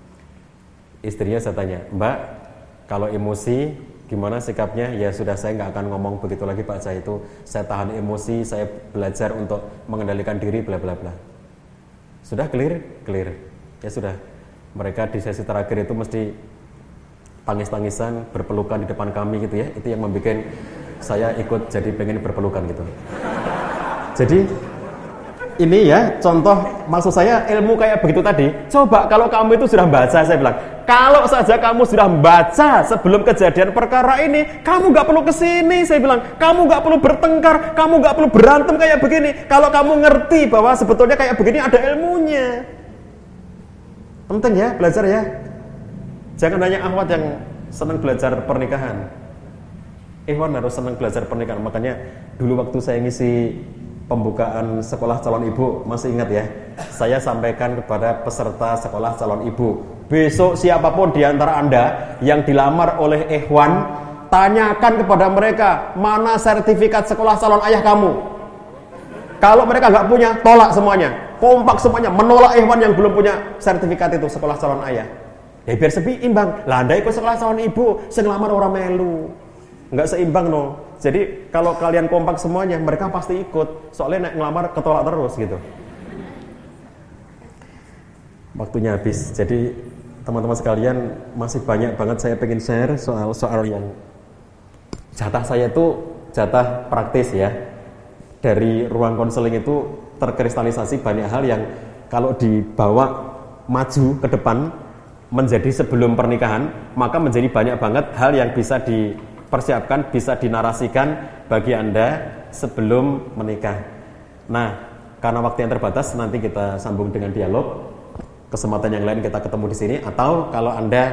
Istrinya saya tanya, Mbak, kalau emosi gimana sikapnya? Ya sudah, saya enggak akan ngomong begitu lagi Pak Cah, itu saya tahan emosi, saya belajar untuk mengendalikan diri, bla bla bla. Sudah clear? Clear. Ya sudah. Mereka di sesi terakhir itu mesti tangis-tangisan, berpelukan di depan kami gitu ya. Itu yang membuat saya ikut jadi pengen berpelukan gitu. Jadi ini ya contoh, maksud saya ilmu kayak begitu tadi. Coba kalau kamu itu sudah baca, saya bilang, kalau saja kamu sudah baca sebelum kejadian perkara ini, kamu gak perlu kesini, saya bilang, kamu gak perlu bertengkar, kamu gak perlu berantem kayak begini. Kalau kamu ngerti bahwa sebetulnya kayak begini ada ilmunya. Penting ya, belajar ya. Jangan hanya Ahwat yang senang belajar pernikahan. Ikhwan harus senang belajar pernikahan. Makanya dulu waktu saya ngisi pembukaan sekolah calon ibu, masih ingat ya, saya sampaikan kepada peserta sekolah calon ibu, besok siapapun di antara Anda yang dilamar oleh Ikhwan, tanyakan kepada mereka, mana sertifikat sekolah calon ayah kamu. Kalau mereka nggak punya, tolak semuanya, kompak semuanya, menolak Ikhwan yang belum punya sertifikat itu sekolah calon ayah. Ya biar seimbang. Lah Anda ikut sekolah calon ibu, sing lamar orang melu. Nggak seimbang no. Jadi kalau kalian kompak semuanya, mereka pasti ikut. Soalnya nek ngelamar ketolak terus gitu. Waktunya habis. Jadi teman-teman sekalian, masih banyak banget saya pengen share soal-soal yang jatah saya itu jatah praktis ya. Dari ruang konseling itu terkristalisasi banyak hal yang kalau dibawa maju ke depan menjadi sebelum pernikahan, maka menjadi banyak banget hal yang bisa di persiapkan, bisa dinarasikan bagi Anda sebelum menikah. Nah, karena waktu yang terbatas, nanti kita sambung dengan dialog. Kesempatan yang lain kita ketemu di sini. Atau kalau Anda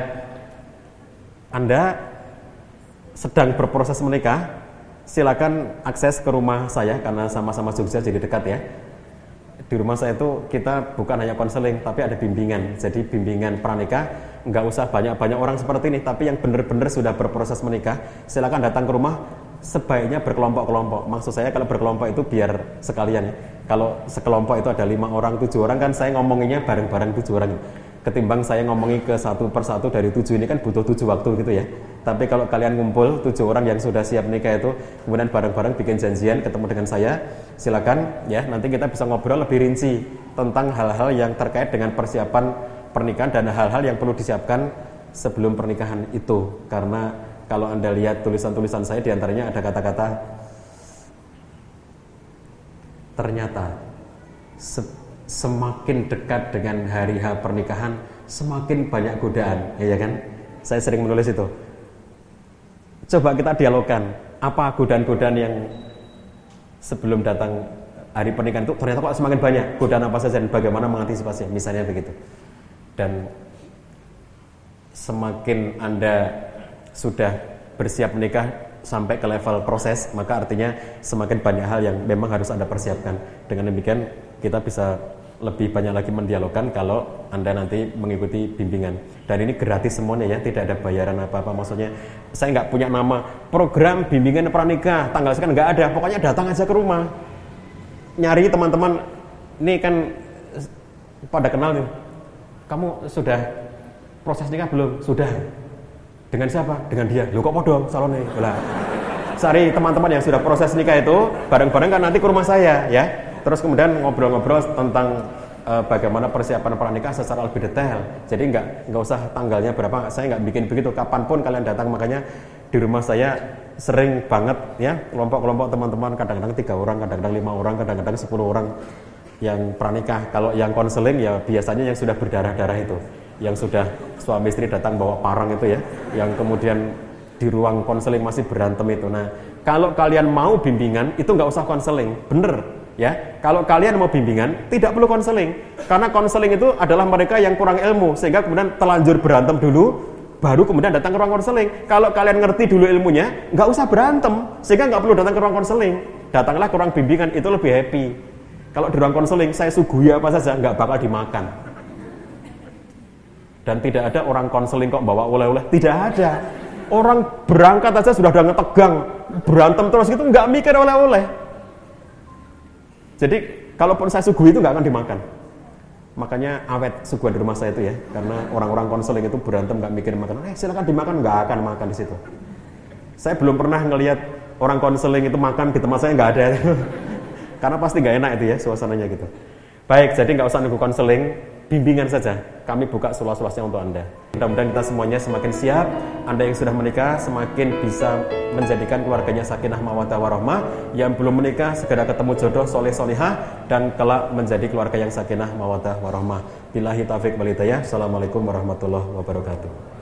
Anda sedang berproses menikah, silakan akses ke rumah saya karena sama-sama Jogja jadi dekat ya. Di rumah saya itu kita bukan hanya konseling, tapi ada bimbingan. Jadi bimbingan pranikah, nggak usah banyak-banyak orang seperti ini, tapi yang benar-benar sudah berproses menikah, silakan datang ke rumah. Sebaiknya berkelompok-kelompok. Maksud saya kalau berkelompok itu biar sekalian ya. Kalau sekelompok itu ada lima orang, tujuh orang kan saya ngomonginnya bareng-bareng tujuh orang. ketimbang saya ngomongi ke satu persatu dari tujuh ini kan butuh tujuh waktu gitu ya. Tapi kalau kalian ngumpul tujuh orang yang sudah siap nikah itu, kemudian bareng-bareng bikin janjian ketemu dengan saya, silakan ya, nanti kita bisa ngobrol lebih rinci tentang hal-hal yang terkait dengan persiapan pernikahan dan hal-hal yang perlu disiapkan sebelum pernikahan itu. Karena kalau Anda lihat tulisan-tulisan saya, diantaranya ada kata-kata ternyata se- semakin dekat dengan hari H pernikahan semakin banyak godaan, ya kan? Saya sering menulis itu. Coba kita dialogkan, apa godaan-godaan yang sebelum datang hari pernikahan itu ternyata kok semakin banyak, godaan apa saja dan bagaimana mengantisipasinya, misalnya begitu. Dan semakin Anda sudah bersiap menikah sampai ke level proses, maka artinya semakin banyak hal yang memang harus Anda persiapkan. Dengan demikian kita bisa lebih banyak lagi mendialogkan kalau Anda nanti mengikuti bimbingan. Dan ini gratis semuanya ya, tidak ada bayaran apa-apa. Maksudnya saya nggak punya nama program bimbingan pranikah tanggal sekian, nggak ada. Pokoknya datang aja ke rumah, nyari teman-teman. Ini kan pada kenal nih, kamu sudah proses nikah belum? Sudah. Dengan siapa? Dengan dia. Loh kok podo salonnya? Lah, cari teman-teman yang sudah proses nikah itu bareng-bareng kan nanti ke rumah saya ya. Terus kemudian ngobrol-ngobrol tentang uh, bagaimana persiapan pranikah secara lebih detail. Jadi nggak nggak usah tanggalnya berapa, saya nggak bikin begitu. Kapanpun kalian datang, makanya di rumah saya sering banget ya kelompok-kelompok teman-teman, kadang-kadang tiga orang, kadang-kadang lima orang, kadang-kadang sepuluh orang yang pranikah. Kalau yang konseling ya biasanya yang sudah berdarah-darah itu, yang sudah suami istri datang bawa parang itu ya, yang kemudian di ruang konseling masih berantem itu. Nah, kalau kalian mau bimbingan itu nggak usah konseling, bener. Ya, kalau kalian mau bimbingan tidak perlu konseling, karena konseling itu adalah mereka yang kurang ilmu sehingga kemudian telanjur berantem dulu, baru kemudian datang ke ruang konseling. Kalau kalian ngerti dulu ilmunya, nggak usah berantem, sehingga nggak perlu datang ke ruang konseling. Datanglah ke ruang bimbingan, itu lebih happy. Kalau di ruang konseling saya suguhi apa saja nggak bakal dimakan. Dan tidak ada orang konseling kok bawa oleh-oleh, tidak ada. Orang berangkat aja sudah udah ngetegang, berantem terus gitu, nggak mikir oleh-oleh. Jadi kalaupun saya suguhi itu nggak akan dimakan. Makanya awet suguhan di rumah saya itu ya, karena orang-orang konseling itu berantem nggak mikir makan. Eh silakan dimakan, nggak akan makan di situ. Saya belum pernah ngelihat orang konseling itu makan di tempat saya, nggak ada. Karena pasti nggak enak itu ya suasananya gitu. Baik, jadi nggak usah nunggu konseling, bimbingan saja. Kami buka seluas-luasnya untuk Anda. Mudah-mudahan kita semuanya semakin siap. Anda yang sudah menikah semakin bisa menjadikan keluarganya sakinah mawaddah warahmah. Yang belum menikah segera ketemu jodoh soleh solihah dan kelak menjadi keluarga yang sakinah mawaddah warahmah. Billahi taufiq wal hidayah. Assalamualaikum warahmatullahi wabarakatuh.